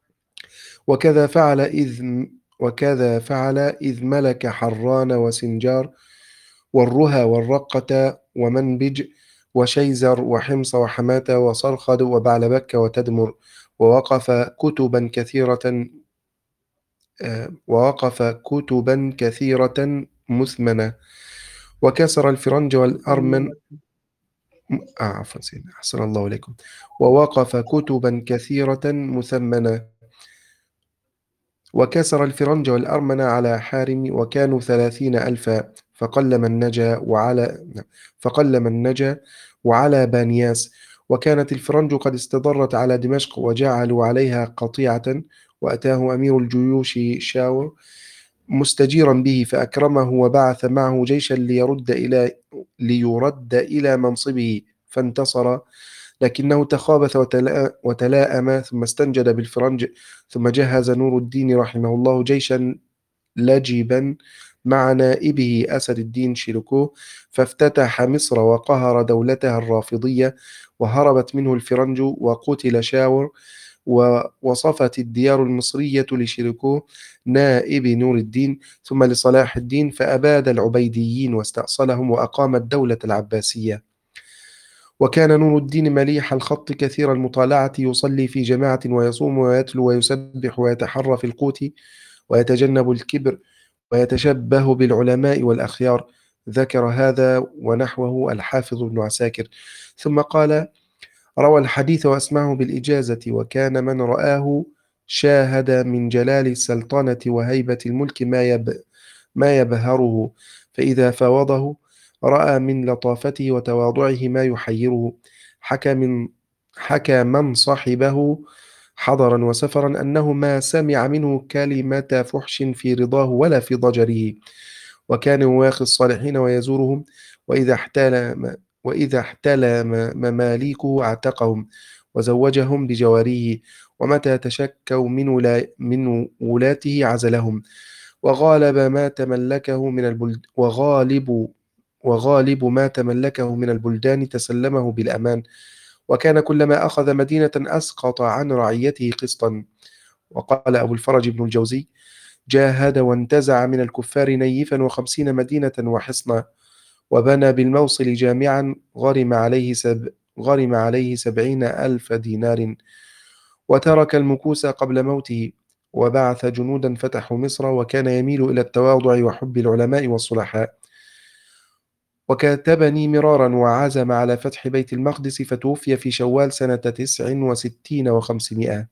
وكذا فعل إذ وكذا فعل إذ ملك حران وسنجار والرها والرقة ومنبج وشيزر وحمص وحماة وصرخد وبعلبك وتدمر. ووقف كتبا كثيرة ووقف كتبا كثيرة مثمنة، وكسر الفرنج والأرمن آه عفوا سيدنا أحسن الله إليكم. ووقف كتبا كثيرة مثمنة، وكسر الفرنج والأرمن على حارم، وكانوا ثلاثين ألفا، فقل من نجا وعلى فقل من نجا وعلى بانياس. وكانت الفرنج قد استضرت على دمشق وجعلوا عليها قطيعة، وأتاه أمير الجيوش شاور مستجيرا به، فأكرمه وبعث معه جيشا ليرد إلى ليرد إلى منصبه، فانتصر، لكنه تخابث وتلاءم، ثم استنجد بالفرنج. ثم جهز نور الدين رحمه الله جيشا لجبا مع نائبه أسد الدين شيركو، فافتتح مصر وقهر دولتها الرافضية، وهربت منه الفرنج، وقتل شاور، ووصفت الديار المصرية لشيركو نائب نور الدين، ثم لصلاح الدين، فأباد العبيديين واستأصلهم، وأقام الدولة العباسية. وكان نور الدين مليح الخط كثير المطالعة، يصلي في جماعة ويصوم ويتلو ويسبح ويتحرى في القوت، ويتجنب الكبر، ويتشبه بالعلماء والأخيار. ذكر هذا ونحوه الحافظ ابن عساكر. ثم قال: روى الحديث وأسمعه بالإجازة، وكان من رآه شاهد من جلال السلطنة وهيبة الملك ما, يب ما يبهره، فإذا فاوضه رأى من لطافته وتواضعه ما يحيره. حكى من حكى من صحبه حضرا وسفرا أنه ما سمع منه كلمة فحش في رضاه ولا في ضجره، وكان يواخي الصالحين ويزورهم، وإذا احتال وإذا احتل مماليكه اعتقهم وزوجهم بجواريه، ومتى تشكوا من, ولا من ولاته عزلهم، وغالب ما تملكه من البلد وغالب وغالب ما تملكه من البلدان تسلمه بالأمان، وكان كلما أخذ مدينة أسقط عن رعيته قسطا. وقال أبو الفرج بن الجوزي: جاهد وانتزع من الكفار نيفا وخمسين مدينة وحصنا، وبنى بالموصل جامعا غرم عليه, سب غرم عليه سبعين ألف دينار، وترك المكوس قبل موته، وبعث جنودا فتحوا مصر، وكان يميل إلى التواضع وحب العلماء والصلحاء. وكاتبني مرارا وعزم على فتح بيت المقدس، فتوفي في شوال سنة تسع وستين وخمسمائة.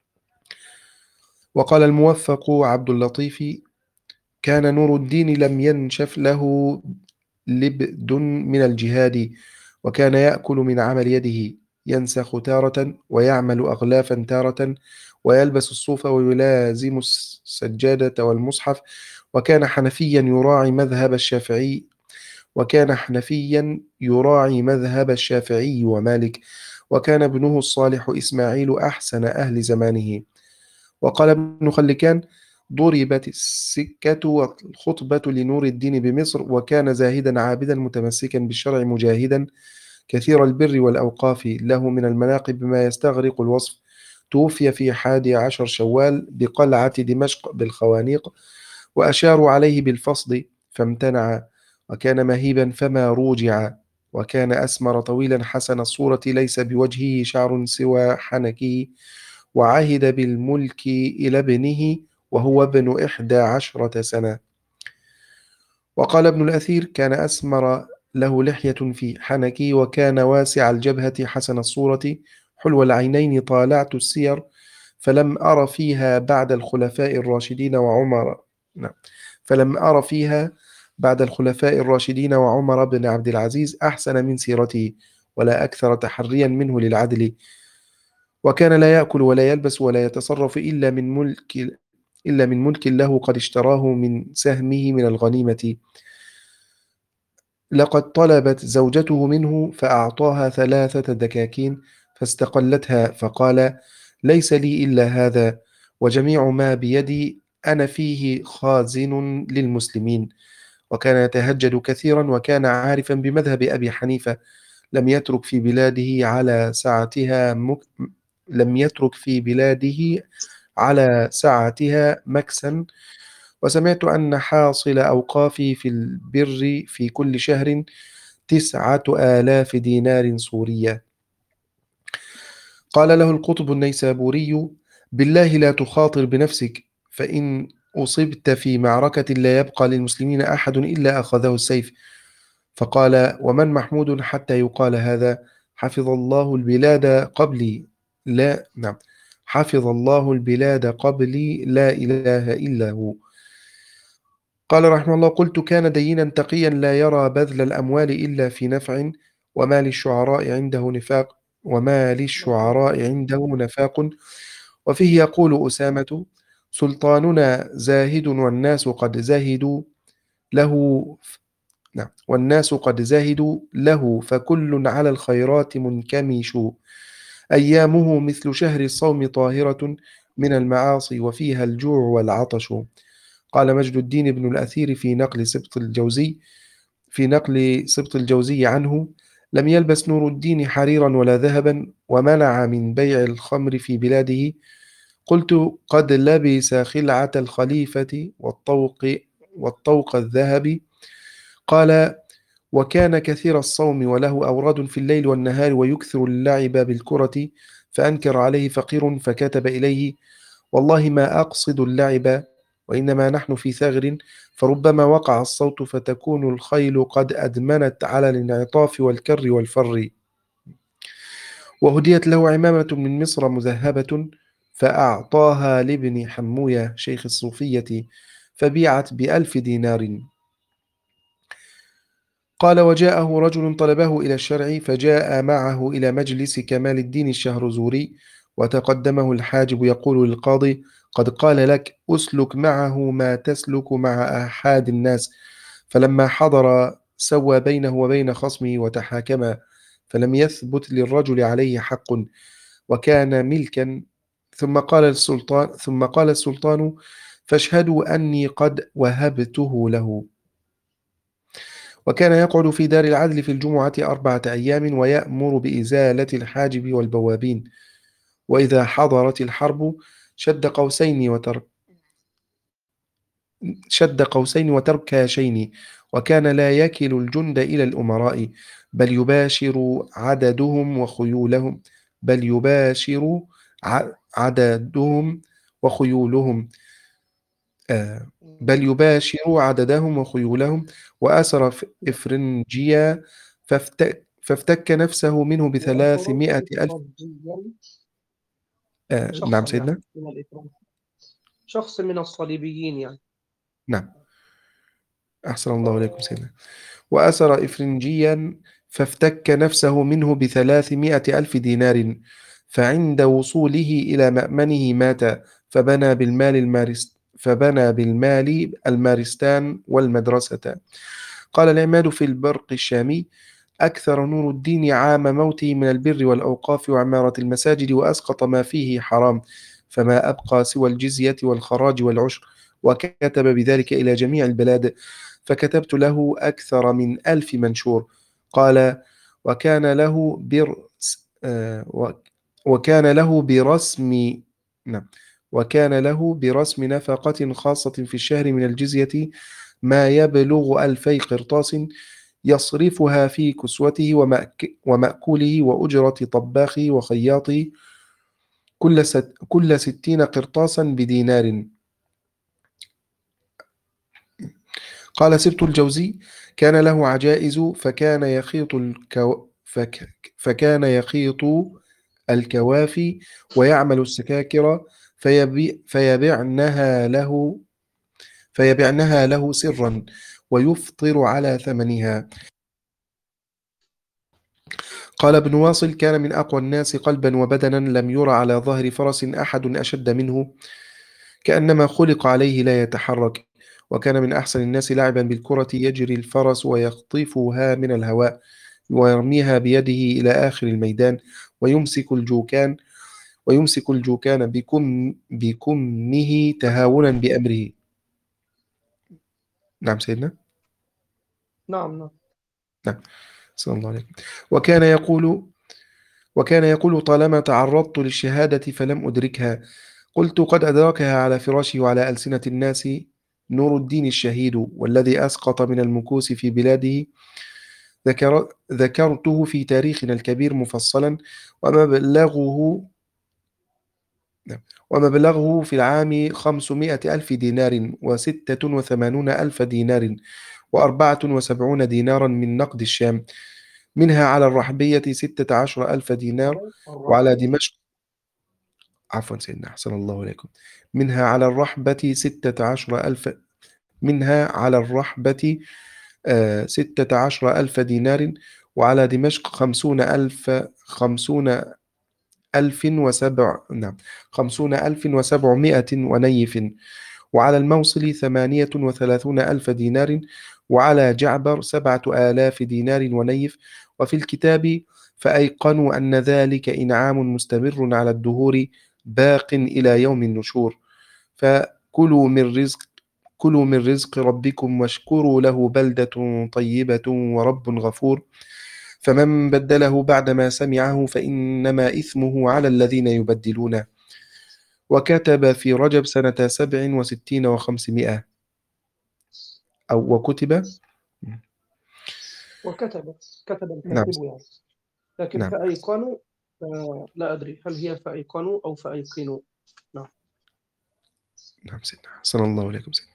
وقال الموفق عبد اللطيف: كان نور الدين لم ينشف له لبد من الجهاد، وكان يأكل من عمل يده، ينسخ تارة ويعمل أغلافا تارة، ويلبس الصوف ويلازم السجادة والمصحف، وكان حنفيا يراعي مذهب الشافعي وكان حنفيا يراعي مذهب الشافعي ومالك، وكان ابنه الصالح إسماعيل أحسن أهل زمانه. وقال ابن خلكان: ضربت السكة والخطبة لنور الدين بمصر، وكان زاهدا عابدا متمسكا بالشرع مجاهدا كثير البر والأوقاف، له من المناقب ما يستغرق الوصف. توفي في حادي عشر شوال بقلعة دمشق بالخوانيق، وأشاروا عليه بالفصد فامتنع، وكان مهيبا فما روجع، وكان أسمر طويلا حسن الصورة، ليس بوجهه شعر سوى حنكه، وعهد بالملك إلى ابنه وهو ابن إحدى عشرة سنة. وقال ابن الأثير: كان أسمر له لحية في حنكي، وكان واسع الجبهة حسن الصورة حلو العينين. طالعت السير فلم أر فيها بعد الخلفاء الراشدين وعمر نعم فلم أر فيها بعد الخلفاء الراشدين وعمر بن عبد العزيز أحسن من سيرته، ولا أكثر تحريا منه للعدل. وكان لا يأكل ولا يلبس ولا يتصرف إلا من ملك إلا من ملك له قد اشتراه من سهمه من الغنيمة. لقد طلبت زوجته منه فأعطاها ثلاثة دكاكين فاستقلتها، فقال: ليس لي إلا هذا، وجميع ما بيدي أنا فيه خازن للمسلمين. وكان يتهجد كثيرا، وكان عارفا بمذهب أبي حنيفة. لم يترك في بلاده على سعتها مك... لم يترك في بلاده على سعتها مكسا. وسمعت أن حاصل أوقافي في البر في كل شهر تسعة آلاف دينار صورية. قال له القطب النيسابوري: بالله لا تخاطر بنفسك، فإن أصبت في معركة لا يبقى للمسلمين أحد إلا أخذه السيف. فقال: ومن محمود حتى يقال هذا؟ حفظ الله البلاد قبلي لا نعم حفظ الله البلاد قبلي لا إله إلا هو. قال رحمه الله: قلت: كان دينا تقيا لا يرى بذل الأموال إلا في نفع، وما للشعراء عنده نفاق وما للشعراء عنده نفاق. وفيه يقول أسامة: سلطاننا زاهد والناس قد زاهدوا له نعم والناس قد زاهدوا له، فكل على الخيرات منكمش، أيامه مثل شهر الصوم طاهرة من المعاصي، وفيها الجوع والعطش. قال مجد الدين بن الأثير في نقل سبط الجوزي في نقل سبط الجوزي عنه: لم يلبس نور الدين حريرا ولا ذهبا، ومنع من بيع الخمر في بلاده. قلت: قد لبس خلعة الخليفة والطوق والطوق الذهبي. قال: وكان كثير الصوم، وله أوراد في الليل والنهار، ويكثر اللعب بالكرة. فأنكر عليه فقير فكتب إليه: والله ما أقصد اللعب، وإنما نحن في ثغر، فربما وقع الصوت فتكون الخيل قد أدمنت على الانعطاف والكر والفر. وهديت له عمامة من مصر مذهبة، فأعطاها لابن حموية شيخ الصوفية، فبيعت بألف دينار. قال: وجاءه رجل طلبه إلى الشرع، فجاء معه إلى مجلس كمال الدين الشهرزوري، وتقدمه الحاجب يقول للقاضي: قد قال لك أسلك معه ما تسلك مع أحد الناس. فلما حضر سوى بينه وبين خصمه وتحاكما، فلم يثبت للرجل عليه حق، وكان ملكا. ثم قال السلطان ثم قال السلطان: فاشهدوا أني قد وهبته له. وكان يقعد في دار العدل في الجمعة أربعة أيام، ويأمر بإزالة الحاجب والبوابين. وإذا حضرت الحرب شد قوسين وترك شد قوسين وتركاشين، وكان لا يكل الجند إلى الأمراء، بل يباشر عددهم وخيولهم بل يباشر ع- عددهم وخيولهم آه، بل يباشر عددهم وخيولهم. وأسر ف- إفرنجيا فافتك, فافتك نفسه منه وأسر بثلاثمائة ألف. إفراجيا آه، نعم شخصا يعني سيدنا. من الإفراج، شخص من الصليبيين يعني. نعم، أحسن الله إليكم سيدنا. وأسر إفرنجيا فافتك نفسه منه بثلاثمائة ألف دينار، فعند وصوله إلى مأمنه مات. فبنى بالمال المارست فبنى بالمال المارستان والمدرسة. قال العماد في البرق الشامي: أكثر نور الدين عام موته من البر والأوقاف وعمارة المساجد، وأسقط ما فيه حرام، فما أبقى سوى الجزية والخراج والعشر. وكتب بذلك إلى جميع البلاد، فكتبت له أكثر من ألف منشور. قال: وكان له بر آه، و- وكان له برسم نعم وكان له برسم نفقة خاصة في الشهر من الجزية ما يبلغ ألفي قرطاس، يصرفها في كسوته ومأك ومأكوله وأجرة طباخه وخياطه، كل, ست كل ستين قرطاسا بدينار. قال سبط الجوزي: كان له عجائز، فكان يخيط الكو فك فكان يخيط الكوافي ويعمل السكاكر، فيبي فيبيعنها له فيبيعنها له سرا، ويفطر على ثمنها. قال ابن واصل: كان من أقوى الناس قلبا وبدنا، لم ير على ظهر فرس أحد أشد منه، كأنما خلق عليه لا يتحرك. وكان من أحسن الناس لعبا بالكرة، يجري الفرس ويخطفها من الهواء ويرميها بيده إلى آخر الميدان، ويمسك الجوكان ويمسك الجوكان بكم بكمه تهاونا بأمره. نعم سيدنا. نعم نعم. نعم، صلى الله عليه وسلم. وكان يقول وكان يقول: طالما تعرضت للشهادة فلم أدركها، قلت قد أدركها على فراشه وعلى ألسنة الناس نور الدين الشهيد، والذي أسقط من المكوس في بلاده ذكر ذكرته في تاريخنا الكبير مفصلا، ومبلغه ومبلغه في العام خمسمائة ألف دينار، وستة وثمانون ألف دينار، وأربعة وسبعون دينارا من نقد الشام، منها على الرحبية ستة عشر ألف دينار، وعلى الرحبية. دمشق عفوا سيدنا، أحسن الله إليكم. منها على الرحبة ستة عشر ألف منها على الرحبة آه، ستة عشر ألف دينار، وعلى دمشق خمسون ألف خمسون ألف وسبع نعم خمسون ألف وسبعمائة ونيف، وعلى الموصل ثمانية وثلاثون ألف دينار، وعلى جعبر سبعة آلاف دينار ونيف. وفي الكتاب: فأيقنوا أن ذلك إنعام مستمر على الدهور، باق إلى يوم النشور. فكلوا من رزق كلوا من رزق ربكم واشكروا له، بلدة طيبة ورب غفور. فمن بدله بعدما سمعه فإنما إثمه على الذين يبدلونه. وكتب في رجب سنة سبع وستين وخمسمائة أو وكتب وكتب كتب نعم الكاتب يعني، لكن نعم فأيقنوا آه، لا أدري هل هي فأيقنوا أو فأيقنوا. نعم. نعم سيدنا، صلى الله عليه وسلم.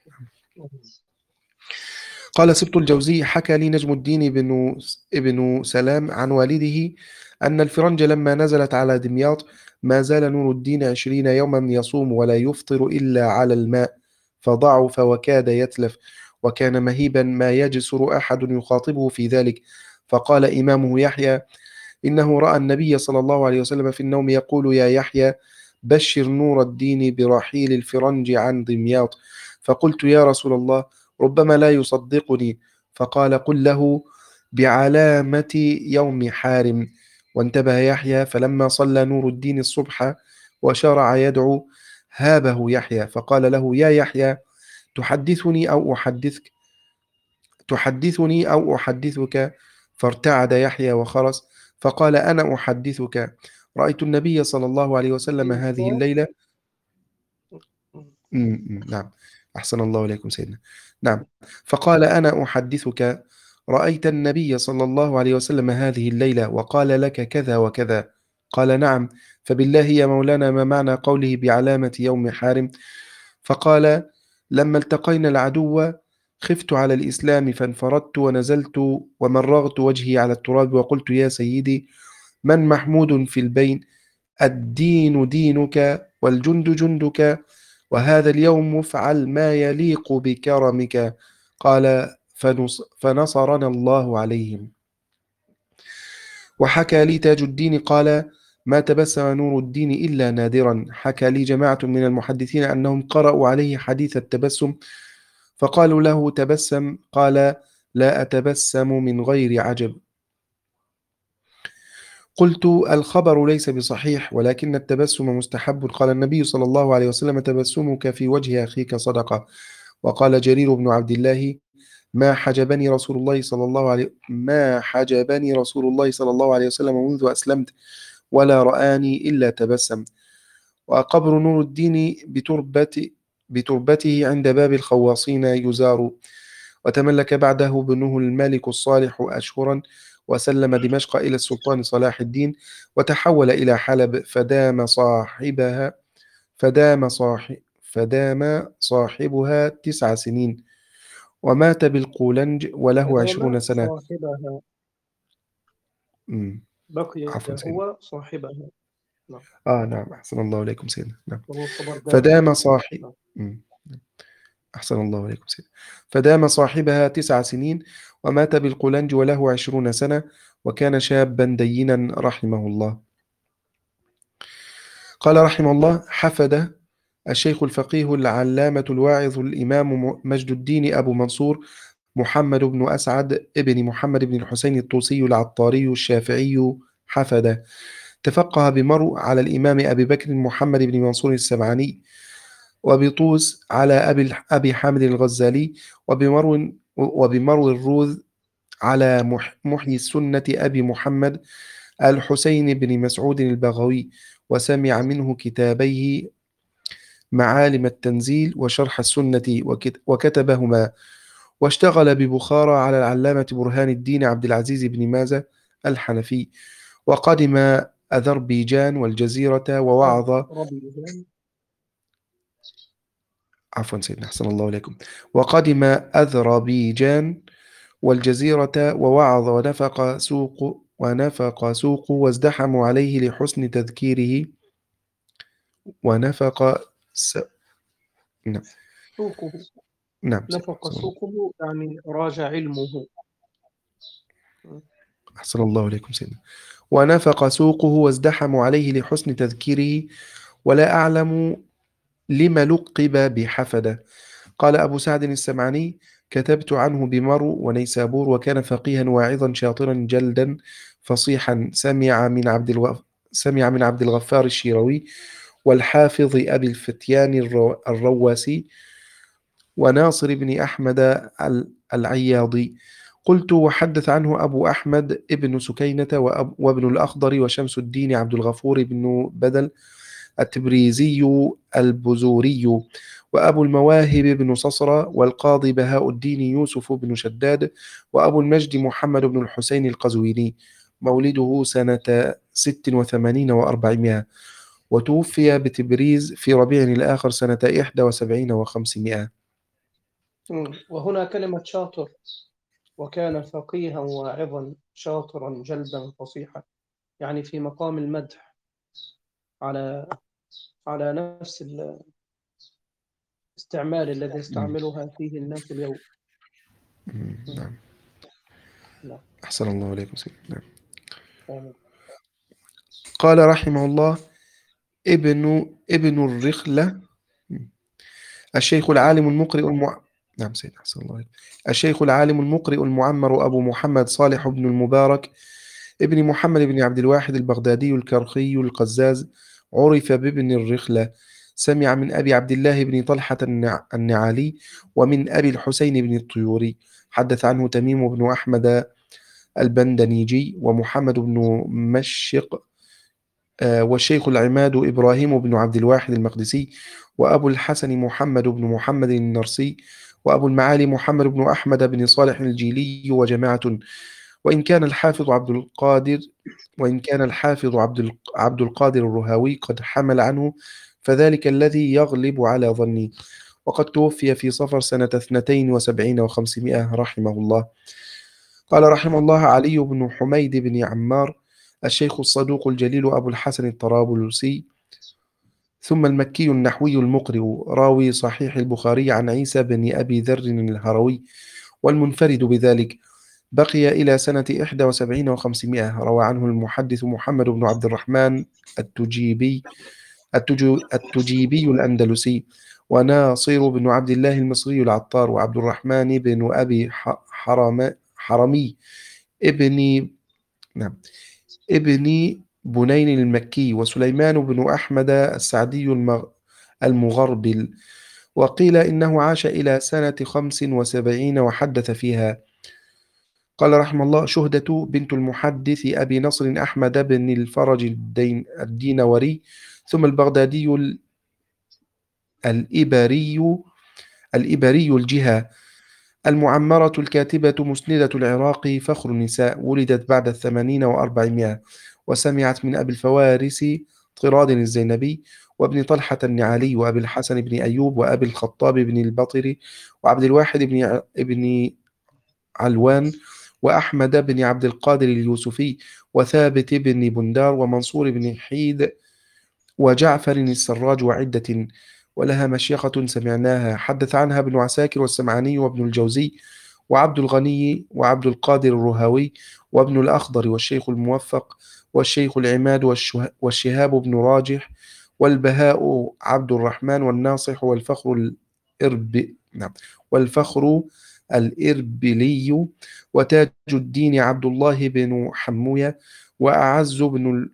قال سبط الجوزي: حكى لي نجم الدين بن ابن سلام عن والده أن الفرنج لما نزلت على دمياط ما زال نور الدين عشرين يوما يصوم ولا يفطر إلا على الماء، فضعف وكاد يتلف، وكان مهيبا ما يجسر أحد يخاطبه في ذلك. فقال إمامه يحيى: إنه رأى النبي صلى الله عليه وسلم في النوم يقول: يا يحيى، بشر نور الدين برحيل الفرنج عن دمياط. فقلت: يا رسول الله، ربما لا يصدقني. فقال: قل له بعلامة يوم حارم. وانتبه يحيى، فلما صلى نور الدين الصبح وشرع يدعو هابه يحيى، فقال له: يا يحيى، تحدثني أو أحدثك تحدثني أو أحدثك؟ فارتعد يحيى وخرس، فقال: أنا أحدثك. رأيت النبي صلى الله عليه وسلم كيف هذه الليلة م- م- نعم أحسن الله إليكم سيدنا. نعم. فقال: أنا أحدثك، رأيت النبي صلى الله عليه وسلم هذه الليلة وقال لك كذا وكذا؟ قال: نعم. فبالله يا مولانا ما معنى قوله بعلامة يوم حارم؟ فقال: لما التقينا العدو خفت على الإسلام فانفردت ونزلت ومرغت وجهي على التراب وقلت: يا سيدي، من محمود في البين؟ الدين دينك والجند جندك، وهذا اليوم افعل ما يليق بكرمك. قال: فنص فنصرنا الله عليهم. وحكى لي تاج الدين قال: ما تبسم نور الدين إلا نادرا. حكى لي جماعة من المحدثين أنهم قرأوا عليه حديث التبسم فقالوا له: تبسم. قال: لا أتبسم من غير عجب. قلت: الخبر ليس بصحيح، ولكن التبسم مستحب. قال النبي صلى الله عليه وسلم: تبسمك في وجه أخيك صدقة. وقال جرير بن عبد الله: ما حجبني رسول الله صلى الله عليه ما حجبني رسول الله صلى الله عليه وسلم منذ أسلمت ولا رآني إلا تبسم. وقبر نور الدين بتربة بتربته عند باب الخواصين يزار. وتملك بعده ابنه الملك الصالح أشهرا، وسلم دمشق إلى السلطان صلاح الدين، وتحول إلى حلب، فدام صاحبها فدام صاحب فدام صاحبها تسع سنين، ومات بالقولنج وله عشرون فدام سنة. صاحبها، مم. بقي عفوا سيدنا. هو صاحبها. نعم. آه نعم، أحسن الله إليكم سيدنا. نعم. وهو خبر دام. فدام صاحب نعم. مم. أحسن الله إليكم سيدنا. فدام صاحبها تسع سنين، ومات بالقولنج وله عشرون سنة، وكان شابا دينا رحمه الله. قال رحمه الله: حفد الشيخ الفقيه العلامة الواعظ الإمام مجد الدين أبو منصور محمد بن أسعد ابن محمد بن الحسين الطوسي العطاري الشافعي، حفد. تفقه بمرو على الإمام أبي بكر محمد بن منصور السبعاني، وبطوس على أبي أبي حامد الغزالي، وبمرو وبمرو الروذ على مح- محيي السنة أبي محمد الحسين بن مسعود البغوي، وسمع منه كتابيه معالم التنزيل وشرح السنة وكت- وكتبهما. واشتغل ببخارى على العلامة برهان الدين عبد العزيز بن مازة الحنفي. وقدم أذربيجان والجزيرة ووعظ. ربي. عفوا سيدنا، أحسن الله إليكم. وقدم أذربيجان والجزيرة ووعظ ونفق سوق ونفق سوق وازدحموا عليه لحسن تذكيره. ونفق س... نعم. سوقه، نعم سيدنا، نفق أحسن الله. سوقه يعني راج علمه. أحسن الله إليكم سيدنا. ونفق سوقه وازدحموا عليه لحسن تذكيره، ولا أعلم لما لقب بحفدة. قال أبو سعد السمعاني: كتبت عنه بمرو ونيسابور، وكان فقيها واعظا شاطرا جلدا فصيحا، سمع من عبد الغف... سمع من عبد الغفار الشيروي والحافظ أبي الفتيان الرو... الرواسي وناصر بن أحمد ال- العياضي. قلت: وحدث عنه أبو أحمد ابن سكينة وأب... وابن الأخضر وشمس الدين عبد الغفور بن بدل التبريزي البزوري، وأبو المواهب بن صصرة، والقاضي بهاء الدين يوسف بن شداد، وأبو المجد محمد بن الحسين القزويني، مولده سنة ست وثمانين وأربعمائة، وتوفي بتبريز في ربيع الآخر سنة إحدى وسبعين وخمسمائة. مم. وهنا كلمة شاطر، وكان فقيها واعظا شاطرا جلدا فصيحا، يعني في مقام المدح على على نفس الاستعمال الذي يستعملها فيه الناس اليوم. نعم. نعم. أحسن الله إليكم سيدنا. نعم. آمين. قال رحمه الله: ابن ابن الرخلة الشيخ العالم المقرئ المع... نعم سيدنا، أحسن الله عليك. الشيخ العالم المقرئ المعمر أبو محمد صالح بن المبارك ابن محمد بن عبد الواحد البغدادي الكرخي القزاز، عرف بابن الرخلة. سمع من أبي عبد الله بن طلحة النع... النعالي، ومن أبي الحسين بن الطيوري. حدث عنه تميم بن أحمد البندنيجي ومحمد بن مشق آه، والشيخ العماد إبراهيم بن عبد الواحد المقدسي، وأبو الحسن محمد بن محمد النرسي، وأبو المعالي محمد بن أحمد بن صالح الجيلي وجماعة. وإن كان الحافظ عبد القادر وإن كان الحافظ عبد الق- عبد القادر الرهاوي قد حمل عنه، فذلك الذي يغلب على ظني. وقد توفي في صفر سنة اثنتين وسبعين وخمسمائة رحمه الله. قال رحمه الله علي بن حميد بن عمار، الشيخ الصدوق الجليل أبو الحسن الطرابلسي، ثم المكي النحوي المقرئ، راوي صحيح البخاري عن عيسى بن أبي ذر الهروي، والمنفرد بذلك. بقي إلى سنة إحدى وسبعين وخمسمائة. روى عنه المحدث محمد بن عبد الرحمن التجيبي التجو التجيبي الأندلسي، وناصر بن عبد الله المصري العطار، وعبد الرحمن بن أبي ح- حرم حرمي ابن نعم ابن بنين المكي، وسليمان بن أحمد السعدي المغ- المغربل. وقيل إنه عاش إلى سنة خمس وسبعين وحدث فيها. قال رحمه الله: شهدة بنت المحدث أبي نصر أحمد بن الفرج الدين الدينوري، ثم البغدادي ال- الإبري الإبري الجهة، المعمرة الكاتبة مسندة العراق، فخر النساء، ولدت بعد الثمانين وأربعمائة، وسمعت من أبي الفوارس طراد الزينبي، وابن طلحة النعالي، وأبي الحسن بن أيوب، وأبي الخطاب بن البطري، وعبد الواحد بن ع- ابن علوان، وأحمد بن عبد القادر اليوسفي، وثابت بن بندار، ومنصور بن حيد، وجعفر السراج، وعدة. ولها مشيخة سمعناها حدث عنها ابن عساكر والسمعاني وابن الجوزي وعبد الغني وعبد القادر الرهاوي وابن الأخضر والشيخ الموفق والشيخ العماد والشه- والشهاب بن راجح والبهاء عبد الرحمن والناصح والفخر الإرب نعم والفخر الإربلي وتاج الدين عبد الله بن حموية وأعز بن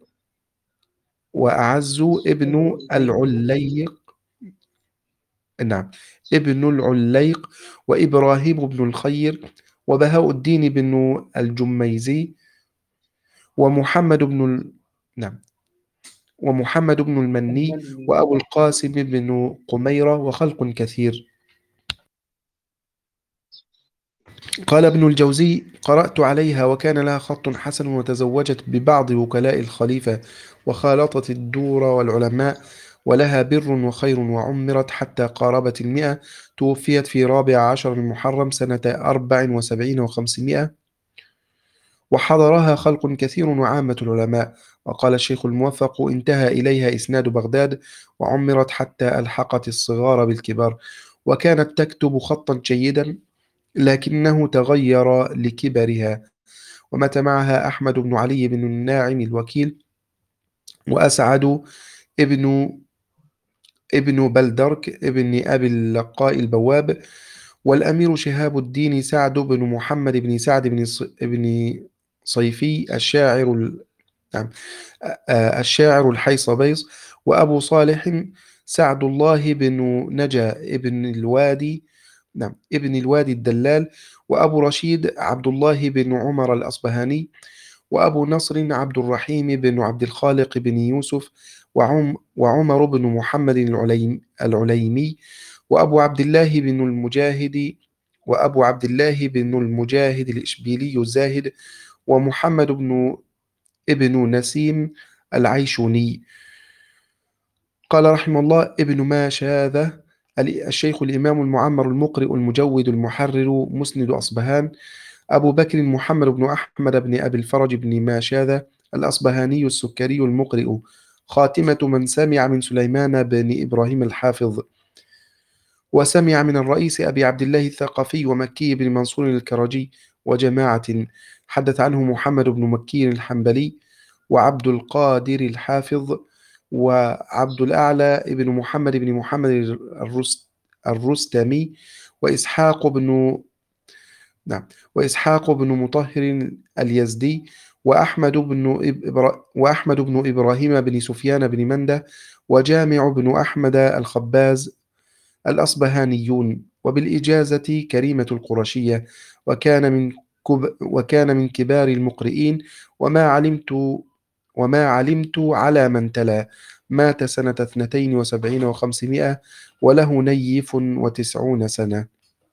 وأعز ابن العليق نعم ابن العليق، وإبراهيم بن الخير، وبهاء الدين بن الجميزي، ومحمد بن ال... نعم ومحمد بن المني، وأبو القاسم بن قميرة، وخلق كثير. قال ابن الجوزي: قرأت عليها وكان لها خط حسن، وتزوجت ببعض وكلاء الخليفة، وخالطت الدور والعلماء، ولها بر وخير، وعمرت حتى قاربت المئة. توفيت في رابع عشر المحرم سنة أربع وسبعين وخمسمائة، وحضرها خلق كثير وعامة العلماء. وقال الشيخ الموفق: انتهى إليها إسناد بغداد، وعمرت حتى ألحقت الصغار بالكبار، وكانت تكتب خطا جيدا، لكنه تغير لكبرها. ومات معها أحمد بن علي بن الناعم الوكيل، وأسعد ابن ابن بلدرك ابن أبي اللقاء البواب، والأمير شهاب الدين سعد بن محمد بن سعد بن ص- بن صيفي الشاعر ال- نعم آه، الشاعر الحيصبيص، وأبو صالح سعد الله بن نجا ابن الوادي نعم ابن الوادي الدلال، وأبو رشيد عبد الله بن عمر الأصبهاني، وأبو نصر عبد الرحيم بن عبد الخالق بن يوسف، وعم وعمر بن محمد العليم العليمي، وأبو عبد الله بن المجاهد وأبو عبد الله بن المجاهد الإشبيلي الزاهد، ومحمد بن ابن نسيم العيشوني. قال رحمه الله: ابن ما شاذ الشيخ الإمام المعمر المقرئ المجود المحرر مسند أصبهان، أبو بكر محمد بن أحمد بن أبي الفرج بن ماشاذ الأصبهاني السكري المقرئ، خاتمة من سمع من سليمان بن إبراهيم الحافظ، وسمع من الرئيس أبي عبد الله الثقفي ومكي بن منصور الكرجي وجماعة. حدث عنه محمد بن مكي الحنبلي، وعبد القادر الحافظ، وعبد الأعلى بن محمد بن محمد الرست الرستمي، وإسحاق بن نعم وإسحاق بن مطهر اليزدي، وأحمد بن إبرا وأحمد بن إبراهيم بن سفيان بن مندة، وجامع بن أحمد الخباز الأصبهانيون، وبالإجازة كريمة القرشية، وكان من كب وكان من كبار المقرئين، وما علمت وما علمت على من تلا. مات سنة اثنتين وسبعين وخمسمائة وله نيف وتسعون سنة.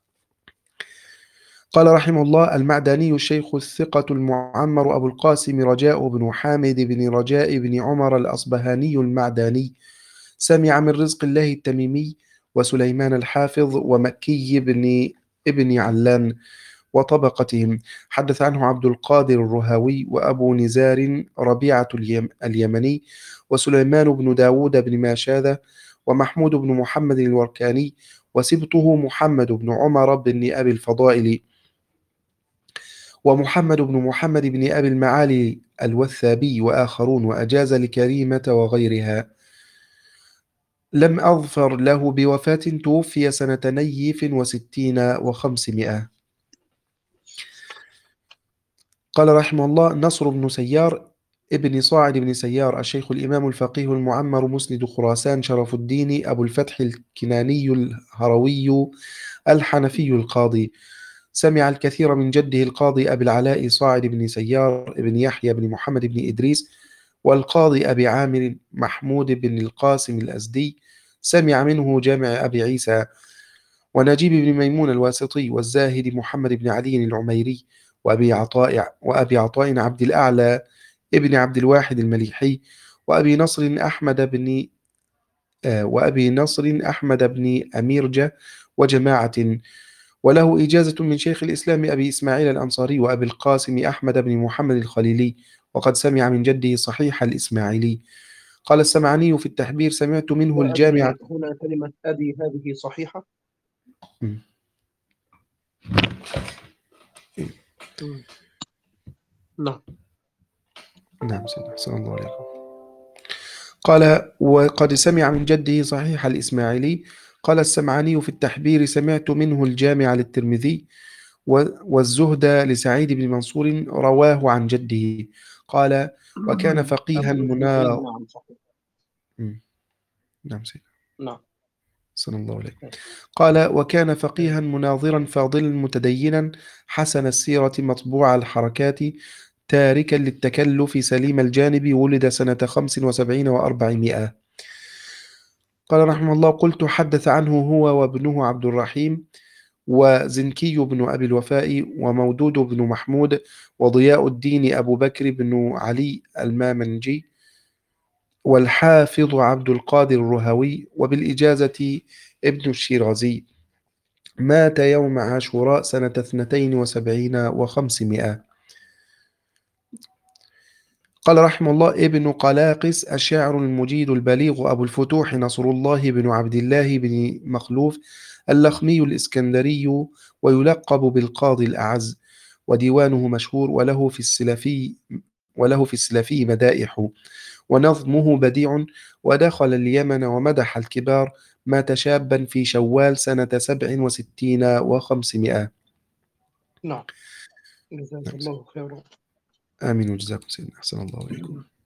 قال رحمه الله: المعدني الشيخ الثقة المعمر أبو القاسم رجاء بن حامد بن رجاء بن عمر الأصبهاني المعدني، سمع من رزق الله التميمي وسليمان الحافظ ومكي بن ابن علان وطبقتهم. حدث عنه عبد القادر الرهاوي وأبو نزار ربيعة اليم اليمني وسليمان بن داود بن ماشاذة ومحمود بن محمد الوركاني وسبطه محمد بن عمر بن أبي الفضائل ومحمد بن محمد بن أبي المعالي الوثابي وآخرون، وأجاز لكريمة وغيرها. لم أظفر له بوفاة، توفي سنة نيف وستين وخمسمائة. قال رحمه الله: نصر بن سيار ابن صاعد بن سيار الشيخ الإمام الفقيه المعمر مسند خراسان شرف الدين أبو الفتح الكناني الهروي الحنفي القاضي، سمع الكثير من جده القاضي أبي العلاء صاعد بن سيار بن يحيى بن محمد بن إدريس والقاضي أبي عامر محمود بن القاسم الأزدي، سمع منه جامع أبي عيسى ونجيب بن ميمون الواسطي والزاهد محمد بن علي العميري وأبي عطاء وأبي عطاء عبد الأعلى ابن عبد الواحد المليحي وأبي نصر أحمد بن آه وأبي نصر أحمد بن أميرجة وجماعة. وله إجازة من شيخ الإسلام أبي إسماعيل الأنصاري وأبي القاسم أحمد بن محمد الخليلي، وقد سمع من جده صحيح الإسماعيلي. قال السمعاني في التحبير: سمعت منه الجامع. وأبي هنا كلمة أبي هذه صحيحة؟ م. م. نعم. نعم سيدنا، أحسن الله عليكم. قال: وقد سمع من جده صحيح الإسماعيلي. قال السمعاني في التحبير: سمعت منه الجامع للترمذي والزهد لسعيد بن منصور رواه عن جده. قال: وكان فقيها مناظرا. نعم صحيح. نعم سيدنا. نعم. صلى الله عليه. قال: وكان فقيها مناظرا فاضلا متدينا حسن السيرة مطبوع الحركات تاركا للتكلف سليم الجانب، ولد سنة خمس وسبعين وأربعمائة. قال رحمه الله: قلت: حدث عنه هو وابنه عبد الرحيم وزنكي بن أبي الوفاء ومودود بن محمود وضياء الدين أبو بكر بن علي المامنجي والحافظ عبد القادر الرهوي وبالإجازة ابن الشيرازي. مات يوم عاشوراء سنة اثنتين وسبعين وخمسمائة. قال رحمه الله: ابن قلاقس الشاعر المجيد البليغ أبو الفتوح نصر الله بن عبد الله بن مخلوف اللخمي الإسكندري ويلقب بالقاضي الأعز، وديوانه مشهور، وله في السلفي وله في السلفي مدائح ونظمه بديع، ودخل اليمن ومدح الكبار. مات شابا في شوال سنة سبع وستين وخمسمائة. نعم. جزاك الله خيرا. آمين وجزاكم سيدنا، أحسن الله عليكم.